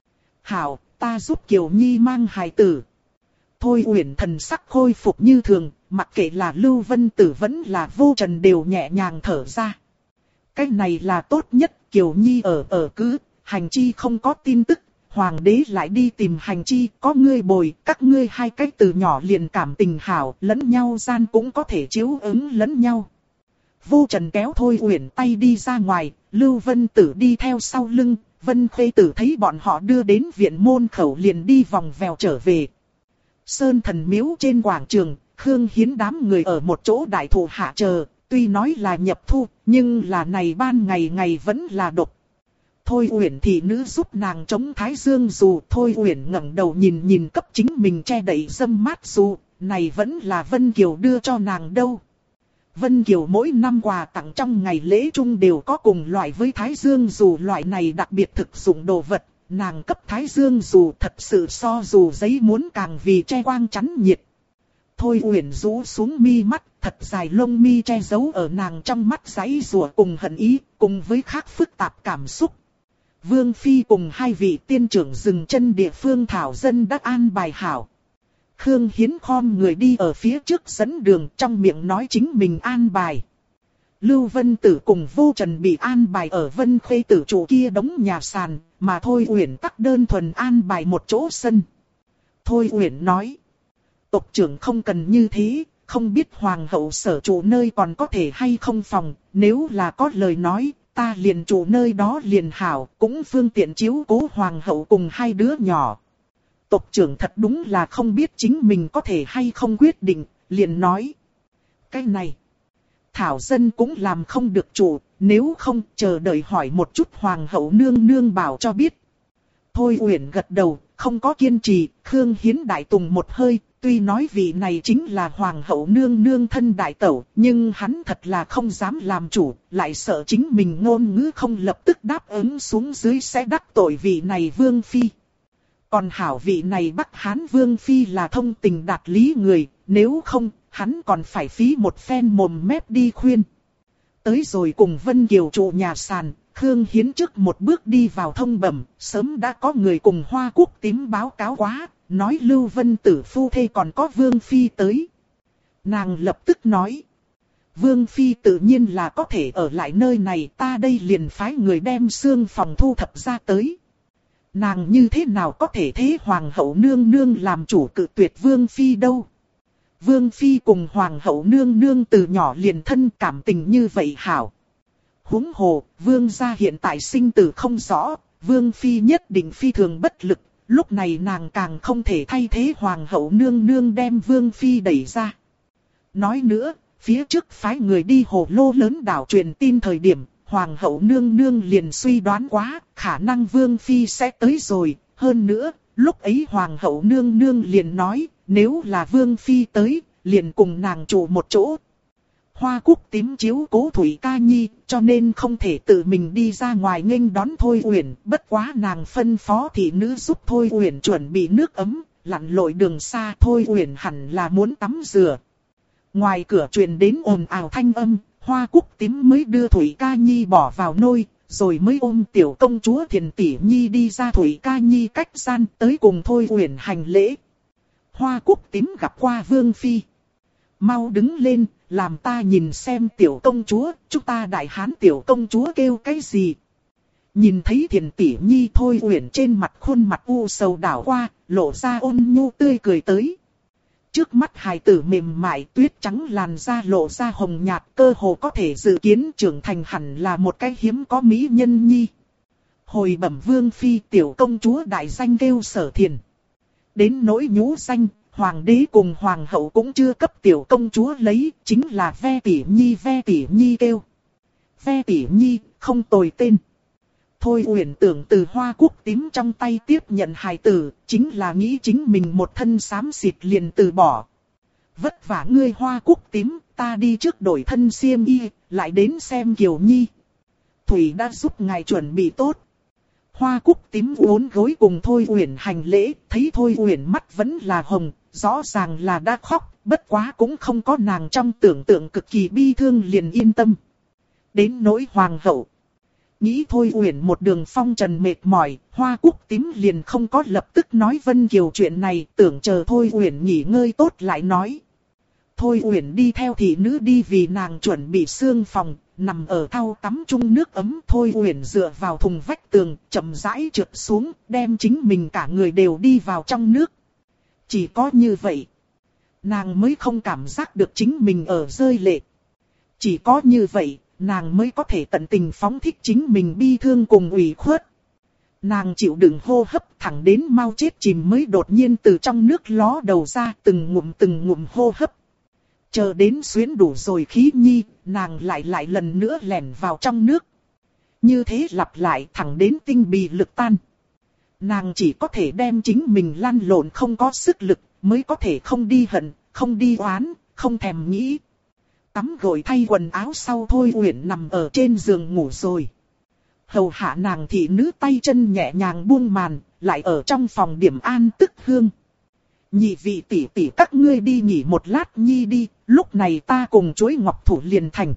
Hảo, ta giúp Kiều Nhi mang hài tử. Thôi Uyển thần sắc khôi phục như thường, mặc kệ là Lưu Vân Tử vẫn là Vô Trần đều nhẹ nhàng thở ra. Cái này là tốt nhất, Kiều Nhi ở cứ, hành chi không có tin tức, hoàng đế lại đi tìm hành chi, có ngươi bồi, các ngươi hai cách từ nhỏ liền cảm tình hảo, lẫn nhau gian cũng có thể chiếu ứng lẫn nhau. Vô Trần kéo Thôi Uyển tay đi ra ngoài, Lưu Vân Tử đi theo sau lưng, Vân Khê Tử thấy bọn họ đưa đến viện môn khẩu liền đi vòng vèo trở về. Sơn Thần Miếu trên quảng trường, Khương Hiến đám người ở một chỗ đại thụ hạ chờ, tuy nói là nhập thu, nhưng là này ban ngày vẫn là độc. Thôi Uyển thị nữ giúp nàng chống thái dương dù, Thôi Uyển ngẩng đầu nhìn cấp chính mình che đậy dâm mát dù, này vẫn là Vân Kiều đưa cho nàng đâu. Vân Kiều mỗi năm quà tặng trong ngày lễ chung đều có cùng loại với thái dương dù loại này đặc biệt thực dụng đồ vật, nàng cấp thái dương dù thật sự so dù giấy muốn càng vì che quang chắn nhiệt. Thôi Uyển rũ xuống mi mắt, thật dài lông mi che giấu ở nàng trong mắt giãy giụa cùng hận ý, cùng với khác phức tạp cảm xúc. Vương Phi cùng hai vị tiên trưởng dừng chân địa phương thảo dân đã an bài hảo. Khương Hiến khom người đi ở phía trước dẫn đường, trong miệng nói chính mình an bài. Lưu Vân Tử cùng Vô Trần bị an bài ở Vân Khê Tử trụ kia đống nhà sàn, mà Thôi Uyển tắc đơn thuần an bài một chỗ sân. Thôi Uyển nói, tộc trưởng không cần như thế, không biết hoàng hậu sở trụ nơi còn có thể hay không phòng, nếu là có lời nói, ta liền trụ nơi đó liền hảo, cũng phương tiện chiếu cố hoàng hậu cùng hai đứa nhỏ. Tộc trưởng thật đúng là không biết chính mình có thể hay không quyết định, liền nói. Cái này, thảo dân cũng làm không được chủ, nếu không chờ đợi hỏi một chút hoàng hậu nương nương bảo cho biết. Thôi Uyển gật đầu, không có kiên trì, Khương Hiến đại tùng một hơi, tuy nói vị này chính là hoàng hậu nương nương thân đại tẩu, nhưng hắn thật là không dám làm chủ, lại sợ chính mình ngôn ngữ không lập tức đáp ứng xuống dưới sẽ đắc tội vị này vương phi. Còn hảo vị này Bắc Hán Vương Phi là thông tình đạt lý người, nếu không, hắn còn phải phí một phen mồm mép đi khuyên. Tới rồi cùng Vân Kiều trụ nhà sàn, Khương Hiến trước một bước đi vào thông bẩm, sớm đã có người cùng Hoa Quốc Tím báo cáo quá, nói Lưu Vân Tử phu thê còn có Vương Phi tới. Nàng lập tức nói, Vương Phi tự nhiên là có thể ở lại nơi này, ta đây liền phái người đem xương phòng thu thập ra tới. Nàng như thế nào có thể thế Hoàng hậu nương nương làm chủ cự tuyệt Vương Phi đâu. Vương Phi cùng Hoàng hậu nương nương từ nhỏ liền thân, cảm tình như vậy hảo. Huống hồ, Vương gia hiện tại sinh tử không rõ, Vương Phi nhất định phi thường bất lực, lúc này nàng càng không thể thay thế Hoàng hậu nương nương đem Vương Phi đẩy ra. Nói nữa, phía trước phái người đi Hồ Lô lớn đảo truyền tin thời điểm, Hoàng hậu nương nương liền suy đoán quá, khả năng Vương Phi sẽ tới rồi. Hơn nữa, lúc ấy Hoàng hậu nương nương liền nói, nếu là Vương Phi tới, liền cùng nàng trụ một chỗ. Hoa Quốc Tím chiếu cố Thủy Ca Nhi, cho nên không thể tự mình đi ra ngoài nghênh đón Thôi Uyển. Bất quá nàng phân phó thị nữ giúp Thôi Uyển chuẩn bị nước ấm, lặn lội đường xa. Thôi Uyển hẳn là muốn tắm rửa. Ngoài cửa truyền đến ồn ào thanh âm, Hoa Quốc Tím mới đưa Thủy Ca Nhi bỏ vào nôi, rồi mới ôm tiểu công chúa Thiền Tỷ Nhi đi ra Thủy Ca Nhi cách gian tới cùng Thôi Uyển hành lễ. Hoa Quốc Tím gặp qua Vương Phi. Mau đứng lên, làm ta nhìn xem tiểu công chúa, chúng ta Đại Hán tiểu công chúa kêu cái gì. Nhìn thấy Thiền Tỷ Nhi, Thôi Uyển trên mặt khuôn mặt u sầu đảo qua, lộ ra ôn nhu tươi cười tới. Trước mắt hài tử mềm mại, tuyết trắng làn da lộ ra hồng nhạt, cơ hồ có thể dự kiến trưởng thành hẳn là một cái hiếm có mỹ nhân nhi. Hồi bẩm Vương Phi, tiểu công chúa đại danh kêu Sở Thiền. Đến nỗi nhũ danh, Hoàng đế cùng Hoàng hậu cũng chưa cấp tiểu công chúa lấy, chính là Ve Tỷ Nhi kêu. Ve Tỷ Nhi, không tồi tên. Thôi Uyển tưởng từ Hoa Quốc Tím trong tay tiếp nhận hài tử, chính là nghĩ chính mình một thân xám xịt liền từ bỏ. Vất vả ngươi Hoa Quốc Tím, ta đi trước đổi thân xiêm y, lại đến xem Kiều Nhi. Thủy đã giúp ngài chuẩn bị tốt. Hoa Quốc Tím uốn gối cùng Thôi Uyển hành lễ, thấy Thôi Uyển mắt vẫn là hồng, rõ ràng là đã khóc, bất quá cũng không có nàng trong tưởng tượng cực kỳ bi thương liền yên tâm. Đến nỗi Hoàng hậu. Nghĩ Thôi Uyển một đường phong trần mệt mỏi, Hoa Quốc Tím liền không có lập tức nói Vân Kiều chuyện này, tưởng chờ Thôi Uyển nghỉ ngơi tốt lại nói. Thôi Uyển đi theo thị nữ đi vì nàng chuẩn bị xương phòng, nằm ở thau tắm chung nước ấm. Thôi Uyển dựa vào thùng vách tường, chậm rãi trượt xuống, đem chính mình cả người đều đi vào trong nước. Chỉ có như vậy, nàng mới không cảm giác được chính mình ở rơi lệ. Chỉ có như vậy, nàng mới có thể tận tình phóng thích chính mình bi thương cùng ủy khuất. Nàng chịu đựng hô hấp thẳng đến mau chết chìm mới đột nhiên từ trong nước ló đầu ra, từng ngụm hô hấp. Chờ đến xuyến đủ rồi khí nhi, nàng lại lần nữa lẻn vào trong nước. Như thế lặp lại thẳng đến tinh bì lực tan. Nàng chỉ có thể đem chính mình lăn lộn không có sức lực, mới có thể không đi hận, không đi oán, không thèm nghĩ. Tắm gội thay quần áo sau Thôi Uyển nằm ở trên giường ngủ rồi. Hầu hạ nàng thị nữ tay chân nhẹ nhàng buông màn, lại ở trong phòng điểm an tức hương. Nhị vị tỷ tỷ các ngươi đi nghỉ một lát nhi đi, lúc này ta cùng chuối ngọc thủ liền thành.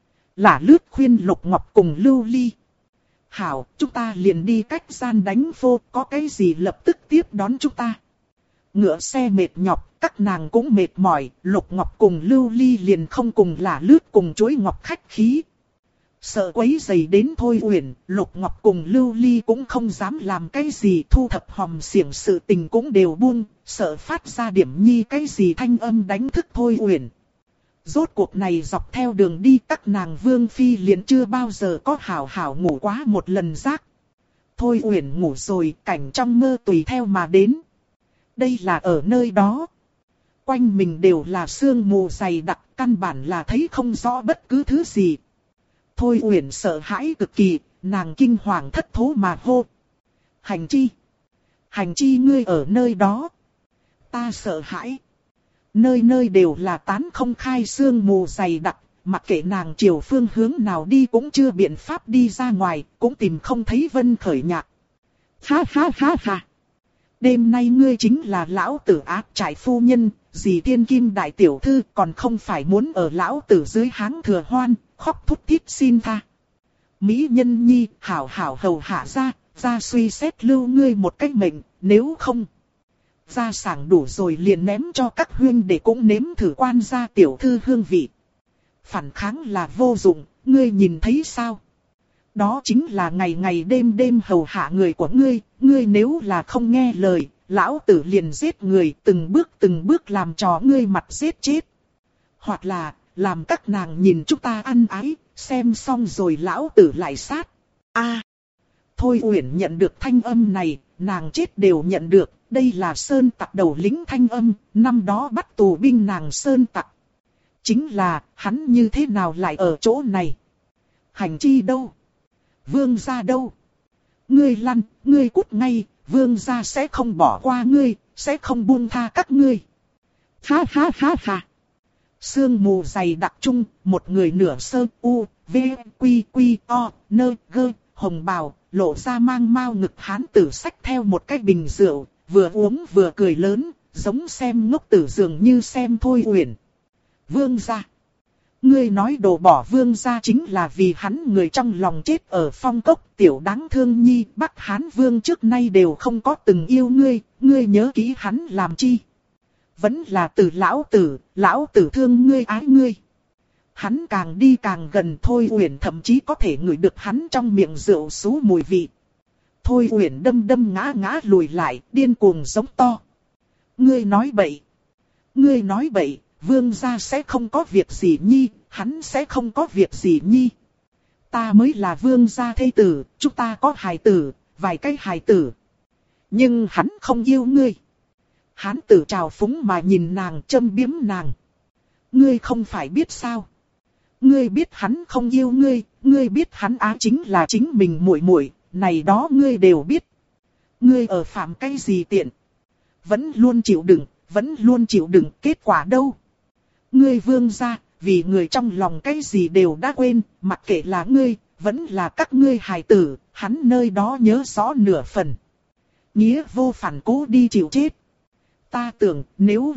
Lả Lướt khuyên Lục Ngọc cùng Lưu Ly. Hảo, chúng ta liền đi cách gian đánh phô, có cái gì lập tức tiếp đón chúng ta. Ngựa xe mệt nhọc, các nàng cũng mệt mỏi, Lục Ngọc cùng Lưu Ly liền không cùng Lả Lướt cùng chuối ngọc khách khí. Sợ quấy rầy đến Thôi Uyển, Lục Ngọc cùng Lưu Ly cũng không dám làm cái gì, thu thập hòm xiển sự tình cũng đều buông, sợ phát ra điểm nhi cái gì thanh âm đánh thức Thôi Uyển. Rốt cuộc này dọc theo đường đi các nàng Vương Phi liền chưa bao giờ có hảo hảo ngủ quá một lần giấc. Thôi Uyển ngủ rồi, cảnh trong mơ tùy theo mà đến. Đây là ở nơi đó. Quanh mình đều là sương mù dày đặc, căn bản là thấy không rõ bất cứ thứ gì. Thôi Uyển sợ hãi cực kỳ, nàng kinh hoàng thất thố mà hô. Hành Chi! Hành Chi ngươi ở nơi đó. Ta sợ hãi. Nơi nơi đều là tán không khai sương mù dày đặc, mặc kệ nàng chiều phương hướng nào đi cũng chưa biện pháp đi ra ngoài, cũng tìm không thấy Vân Khởi Nhạc. Ha ha ha ha! Đêm nay ngươi chính là lão tử ác trại phu nhân, dì thiên kim đại tiểu thư còn không phải muốn ở lão tử dưới háng thừa hoan, khóc thút thít xin tha. Mỹ nhân nhi, hảo hảo hầu hạ ra suy xét lưu ngươi một cách mệnh, nếu không. Ra sảng đủ rồi liền ném cho các huynh để cũng nếm thử quan gia tiểu thư hương vị. Phản kháng là vô dụng, ngươi nhìn thấy sao? Đó chính là ngày ngày đêm đêm hầu hạ người của ngươi nếu là không nghe lời, lão tử liền giết người từng bước làm trò ngươi mặt giết chết. Hoặc là, làm các nàng nhìn chúng ta ăn ái, xem xong rồi lão tử lại sát. Thôi Uyển nhận được thanh âm này, nàng chết đều nhận được, đây là Sơn Tặc đầu lĩnh thanh âm, năm đó bắt tù binh nàng Sơn Tặc. Chính là, hắn như thế nào lại ở chỗ này? Hành chi đâu? Vương gia đâu? Ngươi lăn, ngươi cút ngay, vương gia sẽ không bỏ qua ngươi, sẽ không buông tha các ngươi. Ha ha ha ha. Sương mù dày đặc trung, một người nửa sơ u, v, quy quy o, nơ, gơ, hồng bào, lộ ra mang mao ngực hán tử xách theo một cái bình rượu, vừa uống vừa cười lớn, giống xem ngốc tử dường như xem Thôi Uyển. Vương gia. Ngươi nói đồ bỏ vương gia chính là vì hắn người trong lòng chết ở phong cốc, tiểu đáng thương nhi, Bắc Hán vương trước nay đều không có từng yêu ngươi nhớ kỹ hắn làm chi? Vẫn là từ lão tử thương ngươi ái ngươi. Hắn càng đi càng gần, Thôi Uyển thậm chí có thể ngửi được hắn trong miệng rượu xú mùi vị. Thôi Uyển đâm ngã lùi lại, điên cuồng giống to. Ngươi nói bậy, vương gia sẽ không có việc gì nhi, hắn sẽ không có việc gì nhi. Ta mới là vương gia thê tử, chúng ta có hài tử, vài cái hài tử. Nhưng hắn không yêu ngươi. Hán tử trào phúng mà nhìn nàng, châm biếm nàng. Ngươi không phải biết sao? Ngươi biết hắn không yêu ngươi biết hắn á chính là chính mình muội muội, này đó ngươi đều biết. Ngươi ở phạm cái gì tiện? Vẫn luôn chịu đựng, kết quả đâu? Ngươi vương gia, vì người trong lòng cái gì đều đã quên, mặc kệ là ngươi, vẫn là các ngươi hài tử, hắn nơi đó nhớ rõ nửa phần. Nghĩa vô phản cố đi chịu chết. Ta tưởng nếu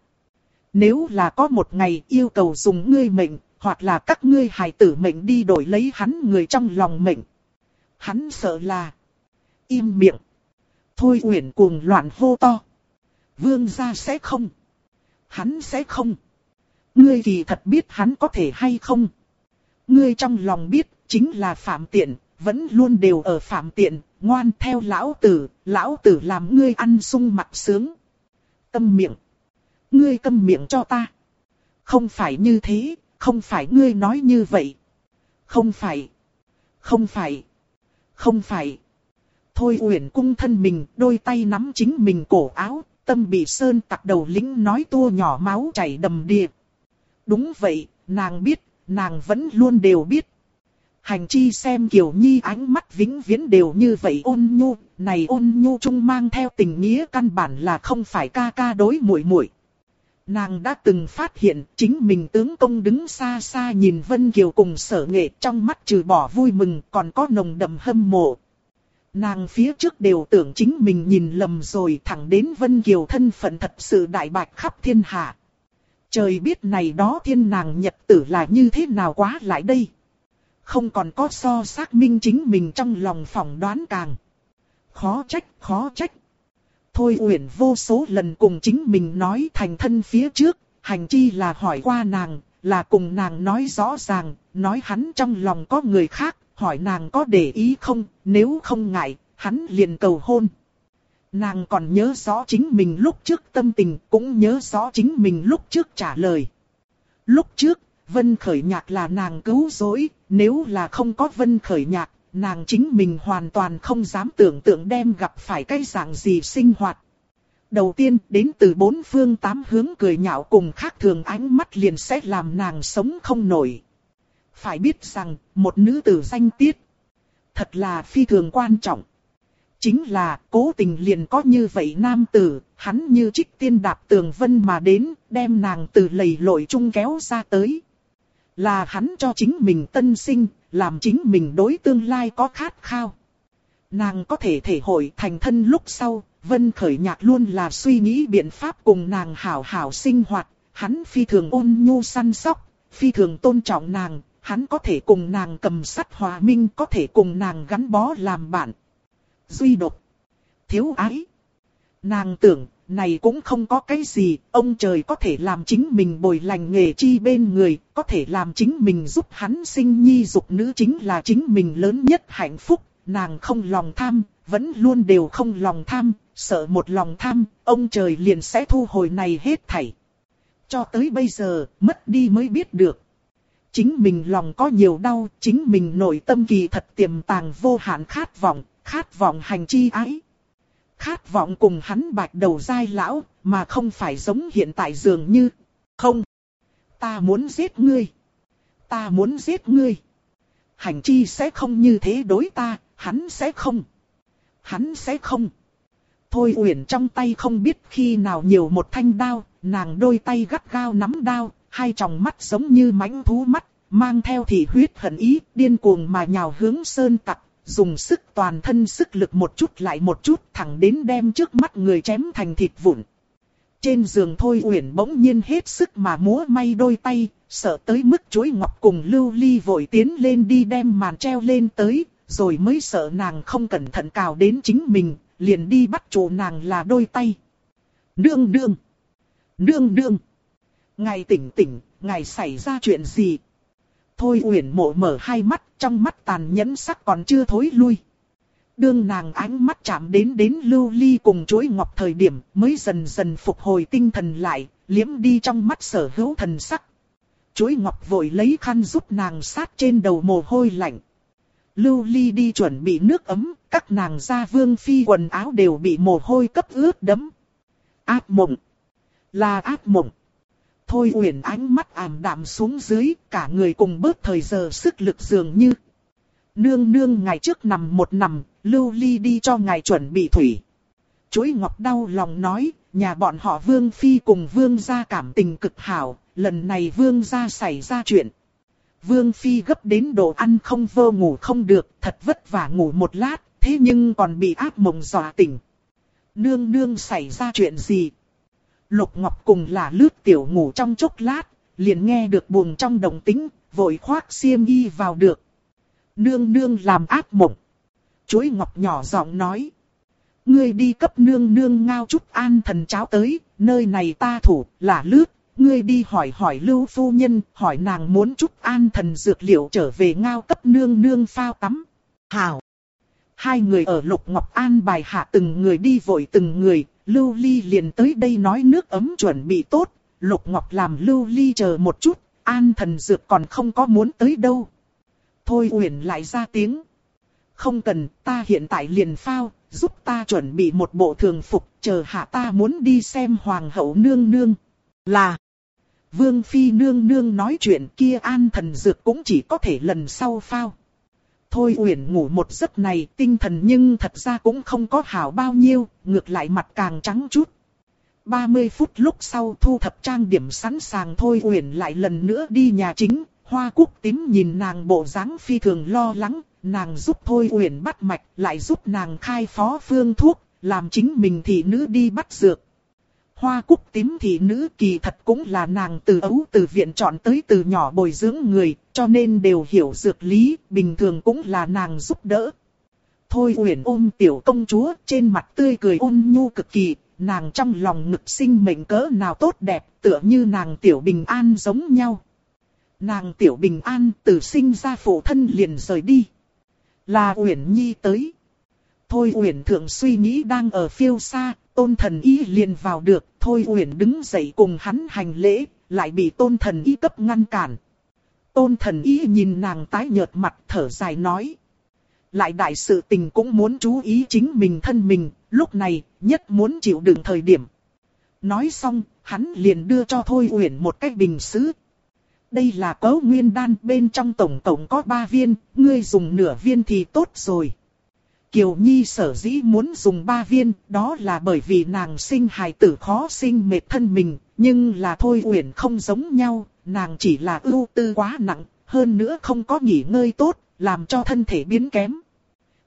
là có một ngày yêu cầu dùng ngươi mệnh, hoặc là các ngươi hài tử mệnh đi đổi lấy hắn người trong lòng mệnh. Hắn sợ là... Im miệng. Thôi Uyển cuồng loạn hô to. Vương gia sẽ không. Hắn sẽ không. Ngươi kỳ thật biết hắn có thể hay không. Ngươi trong lòng biết chính là phạm tiện, vẫn luôn đều ở phạm tiện, ngoan theo lão tử làm ngươi ăn sung mặc sướng. Câm miệng. Ngươi câm miệng cho ta. Không phải như thế, không phải ngươi nói như vậy. Không phải. Thôi Uyển cung thân mình, đôi tay nắm chính mình cổ áo, tâm bị Sơn Tặc đầu lĩnh nói tua nhỏ máu chảy đầm đìa. Đúng vậy, nàng biết, nàng vẫn luôn đều biết. Hành chi xem Kiều Nhi ánh mắt vĩnh viễn đều như vậy ôn nhu, này ôn nhu chung mang theo tình nghĩa căn bản là không phải ca ca đối muội muội. Nàng đã từng phát hiện chính mình tướng công đứng xa xa nhìn Vân Kiều cùng Sở Nghệ, trong mắt trừ bỏ vui mừng còn có nồng đậm hâm mộ. Nàng phía trước đều tưởng chính mình nhìn lầm rồi, thẳng đến Vân Kiều thân phận thật sự đại bạch khắp thiên hạ. Trời biết này đó thiên nàng nhật tử là như thế nào quá lại đây. Không còn có so xác minh chính mình trong lòng phỏng đoán càng. Khó trách. Thôi Uyển vô số lần cùng chính mình nói thành thân phía trước, hành chi là hỏi qua nàng, là cùng nàng nói rõ ràng, nói hắn trong lòng có người khác, hỏi nàng có để ý không, nếu không ngại, hắn liền cầu hôn. Nàng còn nhớ rõ chính mình lúc trước tâm tình, cũng nhớ rõ chính mình lúc trước trả lời. Lúc trước, Vân Khởi Nhạc là nàng cứu rỗi, nếu là không có Vân Khởi Nhạc, nàng chính mình hoàn toàn không dám tưởng tượng đem gặp phải cái dạng gì sinh hoạt. Đầu tiên, đến từ bốn phương tám hướng cười nhạo cùng khác thường ánh mắt liền sẽ làm nàng sống không nổi. Phải biết rằng, một nữ tử danh tiết, thật là phi thường quan trọng. Chính là, cố tình liền có như vậy nam tử, hắn như trích tiên đạp tường vân mà đến, đem nàng từ lầy lội chung kéo ra tới. Là hắn cho chính mình tân sinh, làm chính mình đối tương lai có khát khao. Nàng có thể thể hội thành thân lúc sau, Vân Khởi Nhạc luôn là suy nghĩ biện pháp cùng nàng hảo hảo sinh hoạt, hắn phi thường ôn nhu săn sóc, phi thường tôn trọng nàng, hắn có thể cùng nàng cầm sắt hòa minh, có thể cùng nàng gắn bó làm bạn. Duy độc, thiếu ái. Nàng tưởng, này cũng không có cái gì, ông trời có thể làm chính mình bồi lành nghề chi bên người, có thể làm chính mình giúp hắn sinh nhi dục nữ chính là chính mình lớn nhất hạnh phúc, nàng không lòng tham, vẫn luôn đều không lòng tham, sợ một lòng tham, ông trời liền sẽ thu hồi này hết thảy. Cho tới bây giờ, mất đi mới biết được. Chính mình lòng có nhiều đau, chính mình nội tâm kỳ thật tiềm tàng vô hạn khát vọng hành chi ái. Khát vọng cùng hắn bạch đầu dai lão, mà không phải giống hiện tại dường như, không, ta muốn giết ngươi, ta muốn giết ngươi. Hành chi sẽ không như thế đối ta, hắn sẽ không. Thôi Uyển trong tay không biết khi nào nhiều một thanh đao, nàng đôi tay gắt gao nắm đao, hai tròng mắt giống như mãnh thú mắt, mang theo thị huyết hận ý, điên cuồng mà nhào hướng sơn tặc, dùng sức toàn thân sức lực một chút lại một chút, thẳng đến đem trước mắt người chém thành thịt vụn. Trên giường Thôi Uyển bỗng nhiên hết sức mà múa may đôi tay, sợ tới mức Chuối Ngọc cùng Lưu Ly vội tiến lên đi đem màn treo lên tới, rồi mới sợ nàng không cẩn thận cào đến chính mình, liền đi bắt chủ nàng là đôi tay. Nương nương, ngài tỉnh, ngài xảy ra chuyện gì? Thôi Uyển Mộ mở hai mắt, trong mắt tàn nhẫn sắc còn chưa thối lui. Đương nàng ánh mắt chạm đến Lưu Ly cùng Chuối Ngọc thời điểm, mới dần dần phục hồi tinh thần lại, liếm đi trong mắt sở hữu thần sắc. Chuối Ngọc vội lấy khăn giúp nàng sát trên đầu mồ hôi lạnh. Lưu Ly đi chuẩn bị nước ấm, các nàng gia vương phi quần áo đều bị mồ hôi cấp ướt đẫm. Ác mộng, là ác mộng. Thôi Uyển ánh mắt ảm đạm xuống dưới, cả người cùng bớt thời giờ sức lực dường như. Nương ngày trước nằm một nằm, Lưu Ly đi cho ngài chuẩn bị thủy. Chuối Ngọc đau lòng nói, nhà bọn họ Vương Phi cùng Vương gia cảm tình cực hảo, lần này Vương gia xảy ra chuyện. Vương Phi gấp đến độ ăn không vô ngủ không được, thật vất vả ngủ một lát, thế nhưng còn bị ác mộng dọa tỉnh. Nương xảy ra chuyện gì? Lục Ngọc cùng là lướt tiểu ngủ trong chốc lát, liền nghe được buồng trong động tĩnh, vội khoác xiêm y vào được. Nương làm ác mộng. Chuối Ngọc nhỏ giọng nói. Ngươi đi cấp nương ngao chút an thần cháo tới, nơi này ta thủ, là lướt. Ngươi đi hỏi Lưu phu nhân, hỏi nàng muốn chút an thần dược liệu trở về ngao cấp nương phao tắm. Hảo. Hai người ở Lục Ngọc an bài hạ từng người đi vội từng người, Lưu Ly liền tới đây nói nước ấm chuẩn bị tốt. Lục Ngọc làm Lưu Ly chờ một chút, an thần dược còn không có muốn tới đâu. Thôi Uyển lại ra tiếng. Không cần, ta hiện tại liền phao, giúp ta chuẩn bị một bộ thường phục, chờ hạ ta muốn đi xem hoàng hậu nương. Là, Vương Phi nương nói chuyện kia an thần dược cũng chỉ có thể lần sau phao. Thôi Uyển ngủ một giấc này tinh thần nhưng thật ra cũng không có hảo bao nhiêu, ngược lại mặt càng trắng chút. 30 phút lúc sau thu thập trang điểm sẵn sàng Thôi Uyển lại lần nữa đi nhà chính. Hoa Cúc Tím nhìn nàng bộ dáng phi thường lo lắng, nàng giúp Thôi Uyển bắt mạch, lại giúp nàng khai phó phương thuốc, làm chính mình thị nữ đi bắt dược. Hoa Cúc Tím thị nữ kỳ thật cũng là nàng từ ấu từ viện chọn tới từ nhỏ bồi dưỡng người, cho nên đều hiểu dược lý, bình thường cũng là nàng giúp đỡ. Thôi Uyển ôm tiểu công chúa, trên mặt tươi cười ôn nhu cực kỳ, nàng trong lòng ngực sinh mệnh cỡ nào tốt đẹp, tựa như nàng tiểu bình an giống nhau. Nàng tiểu bình an từ sinh ra phụ thân liền rời đi. Là Uyển Nhi tới. Thôi Uyển thường suy nghĩ đang ở phiêu xa, Tôn Thần Y liền vào được. Thôi Uyển đứng dậy cùng hắn hành lễ, lại bị Tôn Thần Y cấp ngăn cản. Tôn Thần Y nhìn nàng tái nhợt mặt thở dài nói. Lại đại sự tình cũng muốn chú ý chính mình thân mình, lúc này nhất muốn chịu đựng thời điểm. Nói xong, hắn liền đưa cho Thôi Uyển một cái bình sứ. Đây là Cấu Nguyên Đan, bên trong tổng cộng có 3 viên, ngươi dùng nửa viên thì tốt rồi. Kiều Nhi sở dĩ muốn dùng 3 viên, đó là bởi vì nàng sinh hài tử khó sinh mệt thân mình, nhưng là Thôi Uyển không giống nhau, nàng chỉ là ưu tư quá nặng, hơn nữa không có nghỉ ngơi tốt, làm cho thân thể biến kém.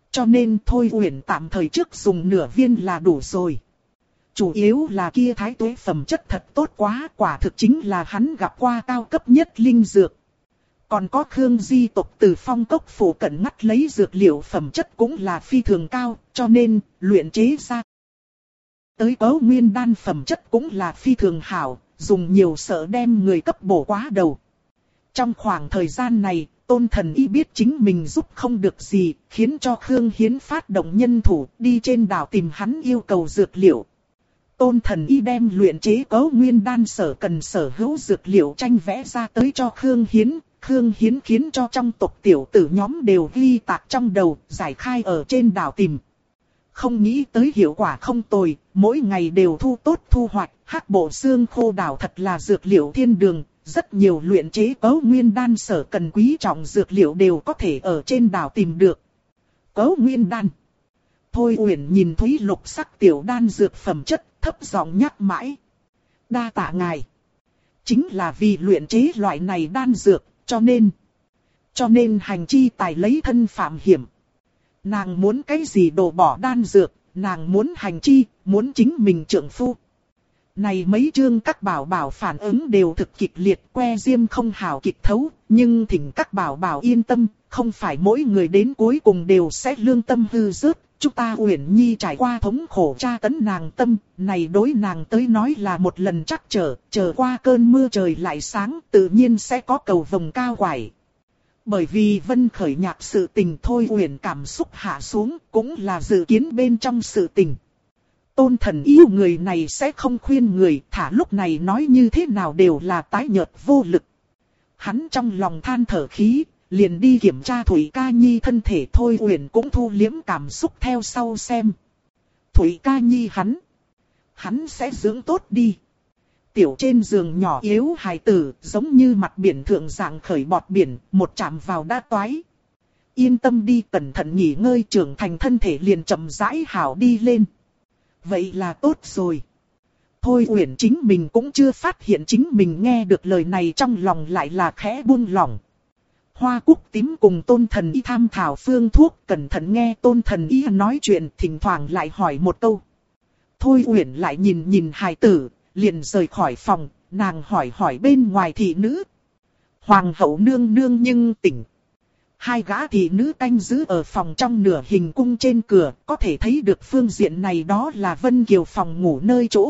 Cho nên Thôi Uyển tạm thời trước dùng nửa viên là đủ rồi. Chủ yếu là kia thái tuế phẩm chất thật tốt quá, quả thực chính là hắn gặp qua cao cấp nhất linh dược. Còn có Khương Di tộc từ Phong Cốc phủ cận ngắt lấy dược liệu phẩm chất cũng là phi thường cao, cho nên luyện chế ra tới Cấu Nguyên đan phẩm chất cũng là phi thường hảo, dùng nhiều sợ đem người cấp bổ quá đầu. Trong khoảng thời gian này, Tôn Thần Y biết chính mình giúp không được gì, khiến cho Khương Hiến phát động nhân thủ đi trên đảo tìm hắn yêu cầu dược liệu. Tôn Thần Y đem luyện chế Cấu Nguyên đan sở cần sở hữu dược liệu tranh vẽ ra tới cho Khương Hiến. Khương Hiến khiến cho trong tộc tiểu tử nhóm đều ghi tạc trong đầu, giải khai ở trên đảo tìm. Không nghĩ tới hiệu quả không tồi, mỗi ngày đều thu tốt thu hoạch, Hắc Bộ Xương Khô đảo thật là dược liệu thiên đường, rất nhiều luyện chế Cấu Nguyên đan sở cần quý trọng dược liệu đều có thể ở trên đảo tìm được. Cấu Nguyên đan. Thôi Uyển nhìn thúy lục sắc tiểu đan dược phẩm chất, thấp giọng nhắc mãi. Đa tạ ngài. Chính là vì luyện chế loại này đan dược, cho nên hành chi tài lấy thân phạm hiểm. Nàng muốn cái gì đổ bỏ đan dược, nàng muốn hành chi, muốn chính mình trượng phu. Này mấy chương các bảo bảo phản ứng đều thực kịch liệt, que diêm không hảo kịch thấu, nhưng thỉnh các bảo bảo yên tâm, không phải mỗi người đến cuối cùng đều sẽ lương tâm hư rớt. Chúng ta Uyển Nhi trải qua thống khổ tra tấn nàng tâm, này đối nàng tới nói là một lần trắc trở, chờ qua cơn mưa trời lại sáng, tự nhiên sẽ có cầu vồng cao quải. Bởi vì Vân Khởi nhạc sự tình Thôi Uyển cảm xúc hạ xuống, cũng là dự kiến bên trong sự tình. Tôn Thần yêu người này sẽ không khuyên người, thả lúc này nói như thế nào đều là tái nhợt vô lực. Hắn trong lòng than thở khí, liền đi kiểm tra Thủy Ca Nhi thân thể. Thôi Uyển cũng thu liếm cảm xúc theo sau xem. Thủy Ca Nhi hắn sẽ dưỡng tốt đi. Tiểu trên giường nhỏ yếu hài tử, giống như mặt biển thượng dạng khởi bọt biển, một chạm vào đã toái. Yên tâm đi, cẩn thận nghỉ ngơi, trưởng thành thân thể liền chậm rãi hảo đi lên. Vậy là tốt rồi. Thôi Uyển chính mình cũng chưa phát hiện chính mình nghe được lời này trong lòng lại là khẽ buông lỏng. Hoa Cúc Tím cùng Tôn Thần Y tham thảo phương thuốc, cẩn thận nghe Tôn Thần Y nói chuyện, thỉnh thoảng lại hỏi một câu. Thôi Uyển lại nhìn hài tử, liền rời khỏi phòng, nàng hỏi bên ngoài thị nữ. Hoàng hậu nương nương nhưng tỉnh. Hai gã thị nữ canh giữ ở phòng trong nửa hình cung trên cửa, có thể thấy được phương diện này đó là Vân Kiều phòng ngủ nơi chỗ.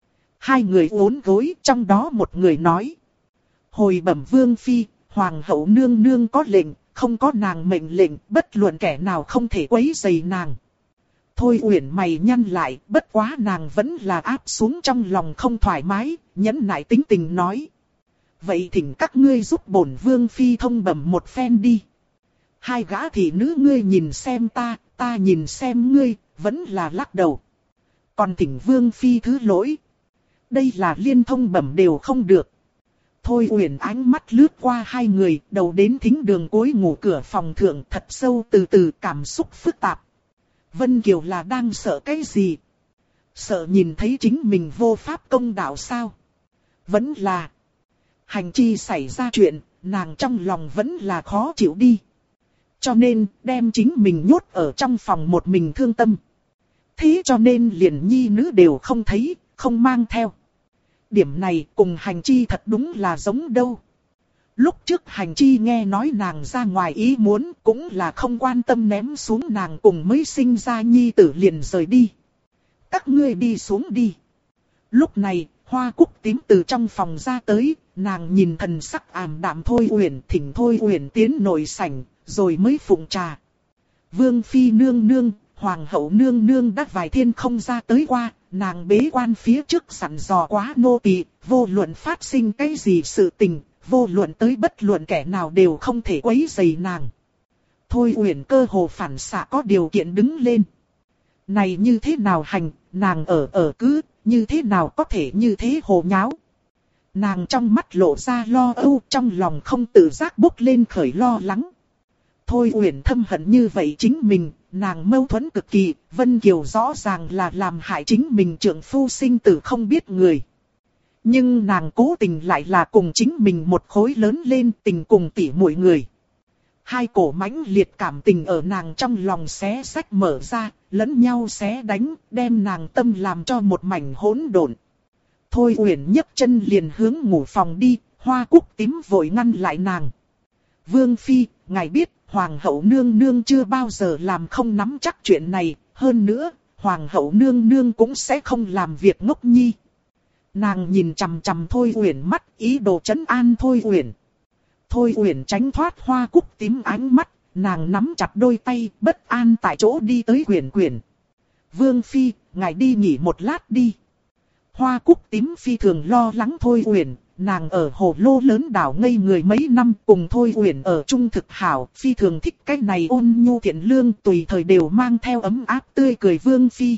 Hai người uốn gối, trong đó một người nói. Hồi bẩm vương phi, hoàng hậu nương nương có lệnh, không có nàng mệnh lệnh, bất luận kẻ nào không thể quấy rầy nàng. Thôi Uyển mày nhăn lại, bất quá nàng vẫn là áp xuống trong lòng không thoải mái, nhẫn nại tính tình nói. Vậy thỉnh các ngươi giúp bổn vương phi thông bẩm một phen đi. Hai gã thị nữ ngươi nhìn xem ta nhìn xem ngươi, vẫn là lắc đầu. Còn thỉnh vương phi thứ lỗi. Đây là liên thông bẩm đều không được. Thôi Uyển ánh mắt lướt qua hai người, đầu đến thính đường cuối ngủ cửa phòng thượng thật sâu từ từ cảm xúc phức tạp. Vân Kiều là đang sợ cái gì? Sợ nhìn thấy chính mình vô pháp công đạo sao? Vẫn là hành chi xảy ra chuyện, nàng trong lòng vẫn là khó chịu đi. Cho nên đem chính mình nhốt ở trong phòng một mình thương tâm. Thế cho nên liền nhi nữ đều không thấy, không mang theo. Điểm này cùng hành chi thật đúng là giống đâu. Lúc trước hành chi nghe nói nàng ra ngoài ý muốn cũng là không quan tâm ném xuống nàng cùng mới sinh ra nhi tử liền rời đi. Các ngươi đi xuống đi. Lúc này, Hoa Cúc Tím từ trong phòng ra tới, nàng nhìn thần sắc ảm đạm Thôi Uyển, thỉnh Thôi Uyển tiến nội sảnh, rồi mới phụng trà. Vương phi nương nương, hoàng hậu nương nương đã vài thiên không ra tới qua, nàng bế quan phía trước sẵn dò quá nô tỳ, vô luận phát sinh cái gì sự tình, vô luận tới bất luận kẻ nào đều không thể quấy rầy nàng. Thôi Uyển cơ hồ phản xạ có điều kiện đứng lên. Này như thế nào hành, nàng ở cứ, như thế nào có thể như thế hồ nháo. Nàng trong mắt lộ ra lo âu, trong lòng không tự giác bốc lên khởi lo lắng. Thôi Uyển thâm hận như vậy chính mình, nàng mâu thuẫn cực kỳ, Vân Kiều rõ ràng là làm hại chính mình trượng phu sinh tử không biết người. Nhưng nàng cố tình lại là cùng chính mình một khối lớn lên tình cùng tỉ muội người. Hai cổ mãnh liệt cảm tình ở nàng trong lòng xé xách mở ra, lẫn nhau xé đánh, đem nàng tâm làm cho một mảnh hỗn độn. Thôi Uyển nhấc chân liền hướng ngủ phòng đi, Hoa Cúc Tím vội ngăn lại nàng. Vương phi, ngài biết, hoàng hậu nương nương chưa bao giờ làm không nắm chắc chuyện này, hơn nữa, hoàng hậu nương nương cũng sẽ không làm việc ngốc nhi. Nàng nhìn chằm chằm Thôi Uyển mắt, ý đồ trấn an Thôi Uyển. Thôi Uyển tránh thoát Hoa Cúc Tím ánh mắt, nàng nắm chặt đôi tay, bất an tại chỗ đi tới Uyển Uyển. Vương phi, ngài đi nghỉ một lát đi. Hoa Cúc Tím phi thường lo lắng Thôi Uyển, nàng ở hồ lô lớn đảo ngây người mấy năm, cùng Thôi Uyển ở chung thực hảo, phi thường thích cái này ôn nhu thiện lương, tùy thời đều mang theo ấm áp tươi cười vương phi.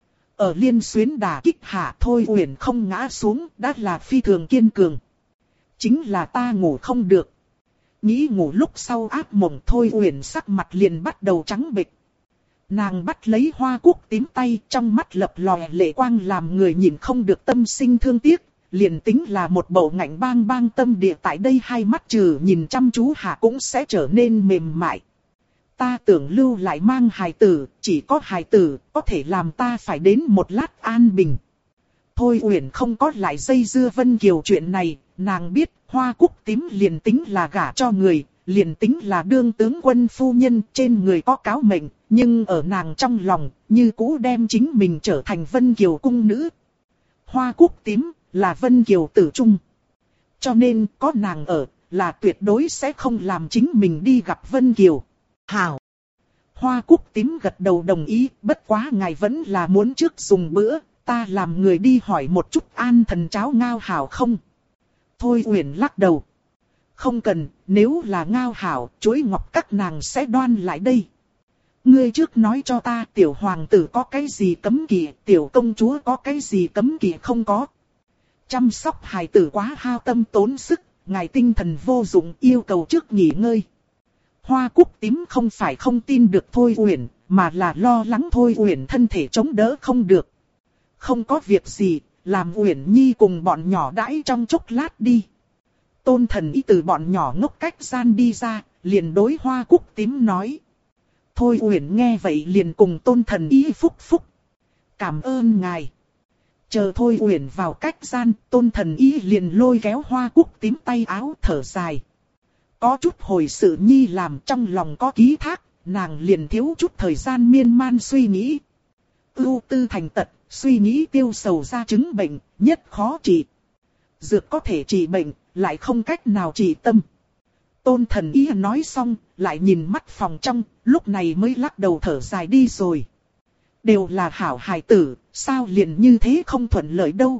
Ở liên xuyến đả kích hạ, Thôi Uyển không ngã xuống, đã là phi thường kiên cường. Chính là ta ngủ không được. Nghĩ ngủ lúc sau ác mộng, Thôi Uyển sắc mặt liền bắt đầu trắng bệch. Nàng bắt lấy Hoa Cúc Tím tay, trong mắt lập lòe lệ quang làm người nhìn không được tâm sinh thương tiếc, liền tính là một bầu ngạnh bang bang tâm địa tại đây hai mắt trừ nhìn chăm chú hạ cũng sẽ trở nên mềm mại. Ta tưởng lưu lại mang hài tử, chỉ có hài tử có thể làm ta phải đến một lát an bình. Thôi Uyển không có lại dây dưa Vân Kiều chuyện này, nàng biết Hoa Cúc Tím liền tính là gả cho người, liền tính là đương tướng quân phu nhân trên người có cáo mệnh, nhưng ở nàng trong lòng, như cũ đem chính mình trở thành Vân Kiều cung nữ. Hoa Cúc Tím là Vân Kiều tử trung. Cho nên có nàng ở, là tuyệt đối sẽ không làm chính mình đi gặp Vân Kiều. Hảo! Hoa Cúc Tím gật đầu đồng ý, bất quá ngài vẫn là muốn trước dùng bữa, ta làm người đi hỏi một chút an thần cháo ngao hảo không? Thôi Uyển lắc đầu. Không cần, nếu là ngao hảo, chuối ngọc các nàng sẽ đoan lại đây. Ngươi trước nói cho ta tiểu hoàng tử có cái gì cấm kỵ, tiểu công chúa có cái gì cấm kỵ không có. Chăm sóc hài tử quá hao tâm tốn sức, ngài tinh thần vô dụng yêu cầu trước nghỉ ngơi. Hoa Cúc Tím không phải không tin được Thôi Uyển, mà là lo lắng Thôi Uyển thân thể chống đỡ không được. Không có việc gì, làm Uyển Nhi cùng bọn nhỏ đãi trong chốc lát đi. Tôn Thần Y từ bọn nhỏ ngốc cách gian đi ra, liền đối Hoa Cúc Tím nói. Thôi Uyển nghe vậy liền cùng Tôn Thần Y phúc phúc. Cảm ơn ngài. Chờ Thôi Uyển vào cách gian, Tôn Thần Y liền lôi kéo Hoa Cúc Tím tay áo thở dài. Có chút hồi sự nhi làm trong lòng có ký thác, nàng liền thiếu chút thời gian miên man suy nghĩ. Ưu tư thành tật, suy nghĩ tiêu sầu ra chứng bệnh, nhất khó trị. Dược có thể trị bệnh, lại không cách nào trị tâm. Tôn Thần Y nói xong, lại nhìn mắt phòng trong, lúc này mới lắc đầu thở dài đi rồi. Đều là hảo hài tử, sao liền như thế không thuận lợi đâu.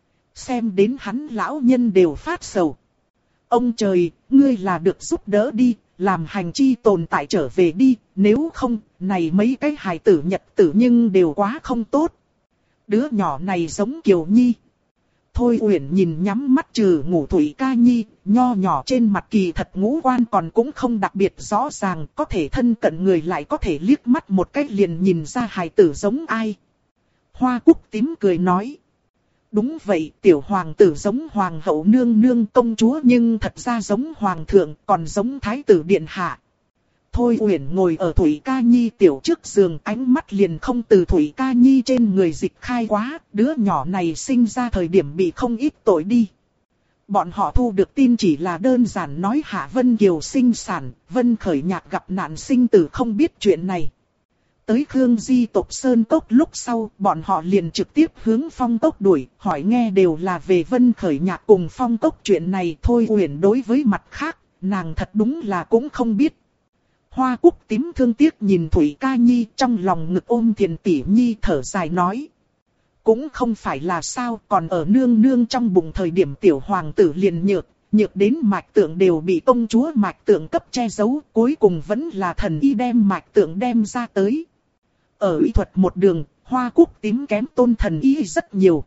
Xem đến hắn lão nhân đều phát sầu. Ông trời, ngươi là được giúp đỡ đi, làm hành chi tồn tại trở về đi, nếu không, này mấy cái hài tử nhật tử nhưng đều quá không tốt. Đứa nhỏ này giống Kiều Nhi. Thôi Uyển nhìn nhắm mắt trừ ngủ Thủy Ca Nhi, nho nhỏ trên mặt kỳ thật ngũ quan còn cũng không đặc biệt rõ ràng, có thể thân cận người lại có thể liếc mắt một cách liền nhìn ra hài tử giống ai. Hoa Cúc Tím cười nói. Đúng vậy, tiểu hoàng tử giống hoàng hậu nương nương công chúa nhưng thật ra giống hoàng thượng, còn giống thái tử điện hạ. Thôi Uyển ngồi ở Thủy Ca Nhi tiểu trước giường, ánh mắt liền không từ Thủy Ca Nhi trên người dịch khai quá, đứa nhỏ này sinh ra thời điểm bị không ít tội đi. Bọn họ thu được tin chỉ là đơn giản nói Hạ Vân Kiều sinh sản, Vân Khởi Nhạc gặp nạn sinh tử không biết chuyện này. Tới Khương Di tộc Sơn Cốc lúc sau, bọn họ liền trực tiếp hướng Phong Cốc đuổi, hỏi nghe đều là về Vân Khởi Nhạc cùng Phong Cốc chuyện này. Thôi Uyển đối với mặt khác, nàng thật đúng là cũng không biết. Hoa Cúc Tím thương tiếc nhìn Thủy Ca Nhi, trong lòng ngực ôm Thiền Tỷ Nhi thở dài nói. Cũng không phải là sao, còn ở nương nương trong bụng thời điểm tiểu hoàng tử liền nhược đến mạch tượng đều bị công chúa mạch tượng cấp che giấu, cuối cùng vẫn là thần y đem mạch tượng đem ra tới. Ở y thuật một đường, Hoa Cúc Tím kém Tôn Thần Y rất nhiều.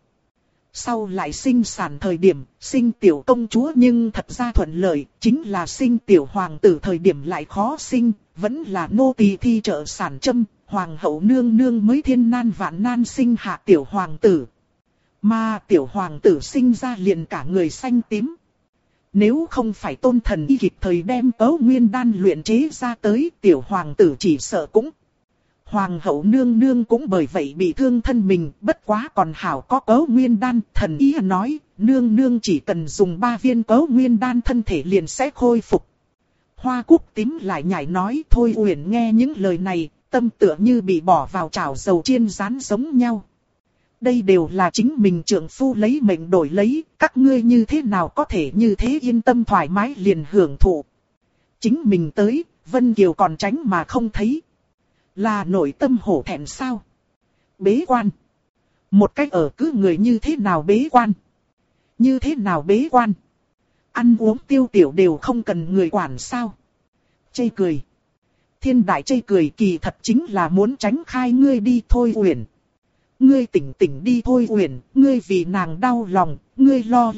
Sau lại sinh sản thời điểm, sinh tiểu công chúa nhưng thật ra thuận lợi, chính là sinh tiểu hoàng tử thời điểm lại khó sinh, vẫn là nô tỳ thi trợ sản châm, hoàng hậu nương nương mới thiên nan vạn nan sinh hạ tiểu hoàng tử. Mà tiểu hoàng tử sinh ra liền cả người xanh tím. Nếu không phải Tôn Thần Y kịp thời đem Cấu Nguyên Đan luyện chế ra tới, tiểu hoàng tử chỉ sợ cũng. Hoàng hậu nương nương cũng bởi vậy bị thương thân mình, bất quá còn hảo có Cấu Nguyên Đan. Thần Y nói, nương nương chỉ cần dùng 3 viên Cấu Nguyên Đan thân thể liền sẽ khôi phục. Hoa Cúc Tím lại nhảy nói, Thôi Uyển nghe những lời này, tâm tựa như bị bỏ vào chảo dầu chiên rán giống nhau. Đây đều là chính mình trượng phu lấy mệnh đổi lấy, các ngươi như thế nào có thể như thế yên tâm thoải mái liền hưởng thụ. Chính mình tới, Vân Kiều còn tránh mà không thấy. Là nội tâm hổ thẹn sao? Bế quan. Một cách ở cứ người như thế nào bế quan? Như thế nào bế quan? Ăn uống tiêu tiểu đều không cần người quản sao? Chê cười. Thiên đại chê cười kỳ thật chính là muốn tránh khai ngươi đi Thôi Uyển. Ngươi tỉnh tỉnh đi Thôi Uyển, ngươi vì nàng đau lòng, ngươi lo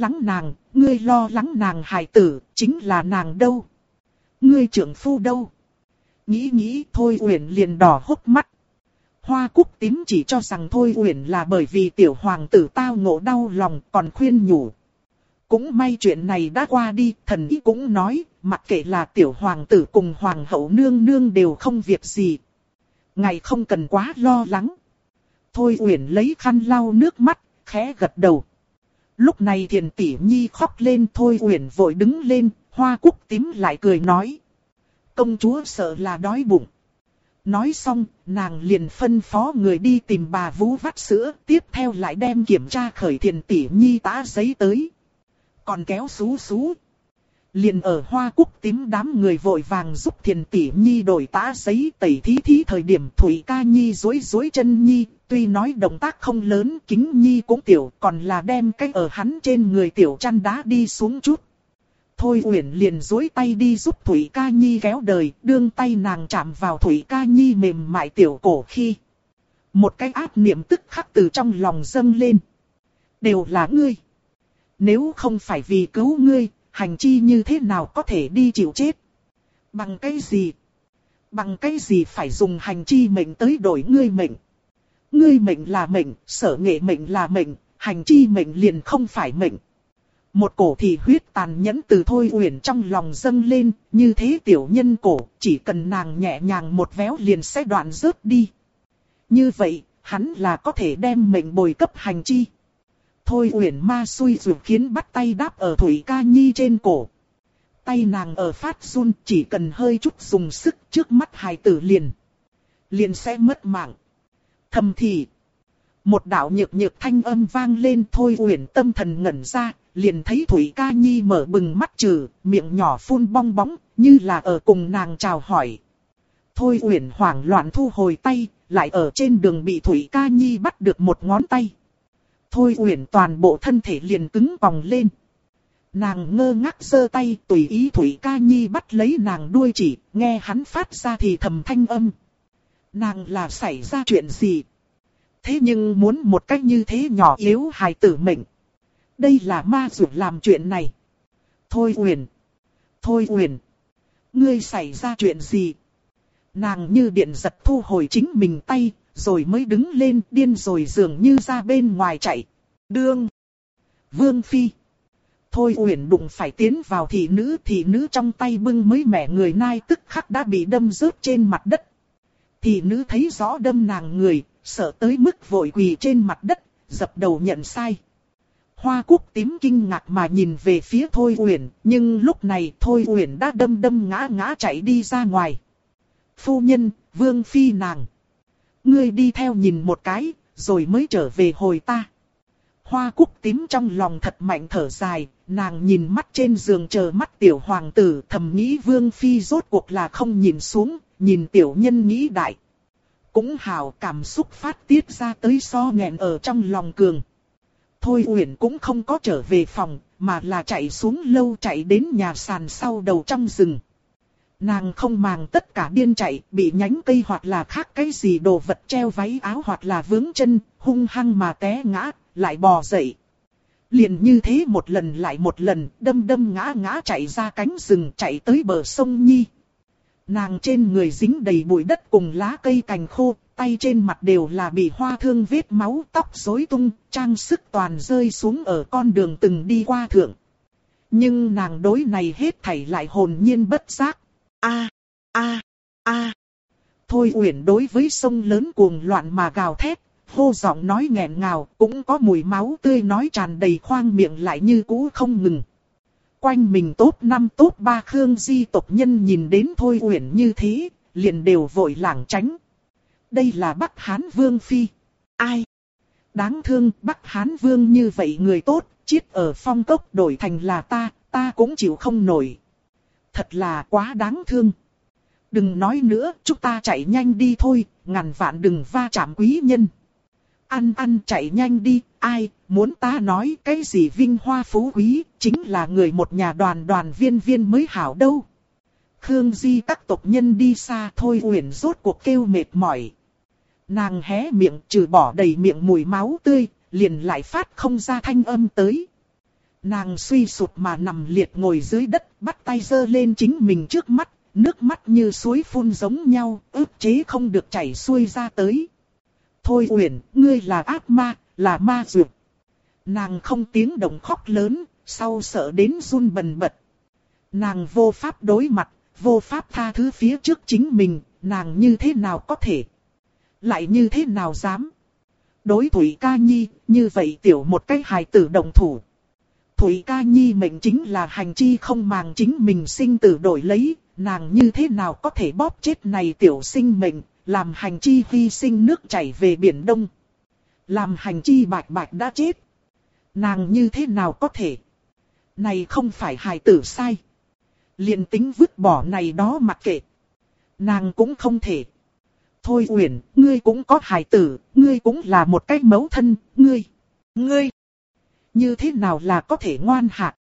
lắng nàng hài tử, chính là nàng đâu? Ngươi trưởng phu đâu? Nghĩ Thôi Uyển liền đỏ hốc mắt. Hoa Cúc Tím chỉ cho rằng Thôi Uyển là bởi vì tiểu hoàng tử tao ngộ đau lòng, còn khuyên nhủ. Cũng may chuyện này đã qua đi, thần Y cũng nói, mặc kệ là tiểu hoàng tử cùng hoàng hậu nương nương đều không việc gì. Ngài không cần quá lo lắng. Thôi Uyển lấy khăn lau nước mắt, khẽ gật đầu. Lúc này Thiền Tỷ Nhi khóc lên, Thôi Uyển vội đứng lên, Hoa Cúc Tím lại cười nói. Công chúa sợ là đói bụng. Nói xong, nàng liền phân phó người đi tìm bà vú vắt sữa, tiếp theo lại đem kiểm tra khởi Thiền Tỷ Nhi tã giấy tới. Còn kéo xú. Liền ở Hoa Cúc Tím đám người vội vàng giúp Thiền Tỷ Nhi đổi tã giấy tẩy thí thời điểm Thủy Ca Nhi duỗi chân Nhi, tuy nói động tác không lớn, Kính Nhi cũng tiểu, còn là đem cái ở hắn trên người tiểu chăn đá đi xuống chút. Thôi Uyển liền duỗi tay đi giúp Thủy Ca Nhi kéo đời, đương tay nàng chạm vào Thủy Ca Nhi mềm mại tiểu cổ khi. Một cái ác niệm tức khắc từ trong lòng dâng lên. Đều là ngươi. Nếu không phải vì cứu ngươi, hành chi như thế nào có thể đi chịu chết? Bằng cái gì? Bằng cái gì phải dùng hành chi mệnh tới đổi ngươi mệnh? Ngươi mệnh là mệnh, Sở Nghệ mệnh là mệnh, hành chi mệnh liền không phải mệnh. Một cổ thì huyết tàn nhẫn từ Thôi Uyển trong lòng dâng lên, như thế tiểu nhân cổ, chỉ cần nàng nhẹ nhàng một véo liền sẽ đoạn rớt đi. Như vậy, hắn là có thể đem mệnh bồi cấp hành chi. Thôi Uyển ma xui rủi khiến bắt tay đáp ở Thủy Ca Nhi trên cổ. Tay nàng ở phát run, chỉ cần hơi chút dùng sức, trước mắt hài tử liền sẽ mất mạng. Thầm thì, một đạo nhược thanh âm vang lên, Thôi Uyển tâm thần ngẩn ra, liền thấy Thủy Ca Nhi mở bừng mắt trừ, miệng nhỏ phun bong bóng, như là ở cùng nàng chào hỏi. Thôi Uyển hoảng loạn thu hồi tay, lại ở trên đường bị Thủy Ca Nhi bắt được một ngón tay. Thôi Uyển toàn bộ thân thể liền cứng còng lên. Nàng ngơ ngác giơ tay tùy ý Thủy Ca Nhi bắt lấy nàng đuôi chỉ, nghe hắn phát ra thì thầm thanh âm. Nàng là xảy ra chuyện gì? Thế nhưng muốn một cách như thế nhỏ yếu hài tử mệnh. Đây là ma dụ làm chuyện này. Thôi Uyển, ngươi xảy ra chuyện gì? Nàng như điện giật thu hồi chính mình tay, rồi mới đứng lên điên rồi dường như ra bên ngoài chạy. Đương! Vương Phi! Thôi Uyển đụng phải tiến vào thị nữ trong tay bưng mới mẻ người nai tức khắc đã bị đâm rớt trên mặt đất. Thị nữ thấy rõ đâm nàng người, sợ tới mức vội quỳ trên mặt đất, dập đầu nhận sai. Hoa Cúc Tím kinh ngạc mà nhìn về phía Thôi Uyển, nhưng lúc này Thôi Uyển đã đâm ngã chạy đi ra ngoài. Phu nhân, Vương Phi nàng. Ngươi đi theo nhìn một cái, rồi mới trở về hồi ta. Hoa Cúc Tím trong lòng thật mạnh thở dài, nàng nhìn mắt trên giường chờ mắt tiểu hoàng tử, thầm nghĩ Vương Phi rốt cuộc là không nhìn xuống, nhìn tiểu nhân nghĩ đại. Cũng hào cảm xúc phát tiết ra tới so nghẹn ở trong lòng cường. Thôi Uyển cũng không có trở về phòng, mà là chạy xuống lâu chạy đến nhà sàn sau đầu trong rừng. Nàng không màng tất cả điên chạy, bị nhánh cây hoặc là khác cái gì đồ vật treo váy áo hoặc là vướng chân, hung hăng mà té ngã, lại bò dậy. Liền như thế một lần lại một lần, đâm ngã chạy ra cánh rừng chạy tới bờ sông Nhi. Nàng trên người dính đầy bụi đất cùng lá cây cành khô, tay trên mặt đều là bị hoa thương vết máu, tóc rối tung, trang sức toàn rơi xuống ở con đường từng đi qua thượng. Nhưng nàng đối này hết thảy lại hồn nhiên bất giác. A, a, a. Thôi Uyển đối với sông lớn cuồng loạn mà gào thét, hô giọng nói nghẹn ngào, cũng có mùi máu tươi nói tràn đầy khoang miệng lại như cũ không ngừng. Quanh mình top 5 top 3 Khương Di tộc nhân nhìn đến Thôi Uyển như thế, liền đều vội lảng tránh. Đây là Bắc Hán Vương Phi. Ai? Đáng thương, Bắc Hán Vương như vậy người tốt, chết ở phong cốc đổi thành là ta cũng chịu không nổi. Thật là quá đáng thương. Đừng nói nữa, chúng ta chạy nhanh đi thôi, ngàn vạn đừng va chạm quý nhân. Ăn chạy nhanh đi, ai, muốn ta nói cái gì vinh hoa phú quý, chính là người một nhà đoàn viên mới hảo đâu. Khương Di các tộc nhân đi xa Thôi Uyển rốt cuộc kêu mệt mỏi. Nàng hé miệng trừ bỏ đầy miệng mùi máu tươi, liền lại phát không ra thanh âm tới. Nàng suy sụp mà nằm liệt ngồi dưới đất, bắt tay giơ lên chính mình trước mắt, nước mắt như suối phun giống nhau, ức chế không được chảy xuôi ra tới. Thôi Uyển, ngươi là ác ma, là ma dược. Nàng không tiếng động khóc lớn, sau sợ đến run bần bật. Nàng vô pháp đối mặt, vô pháp tha thứ phía trước chính mình, nàng như thế nào có thể? Lại như thế nào dám? Đối Thủy Ca Nhi, như vậy tiểu một cái hài tử đồng thủ. Thủy Ca Nhi mệnh chính là hành chi không màng chính mình sinh tử đổi lấy, nàng như thế nào có thể bóp chết này tiểu sinh mệnh, làm hành chi hy sinh nước chảy về biển Đông. Làm hành chi bạch bạch đã chết. Nàng như thế nào có thể? Này không phải hài tử sai. Liền tính vứt bỏ này đó mặc kệ. Nàng cũng không thể. Thôi Uyển, ngươi cũng có hài tử, ngươi cũng là một cái mẫu thân, ngươi. Như thế nào là có thể ngoan hạ?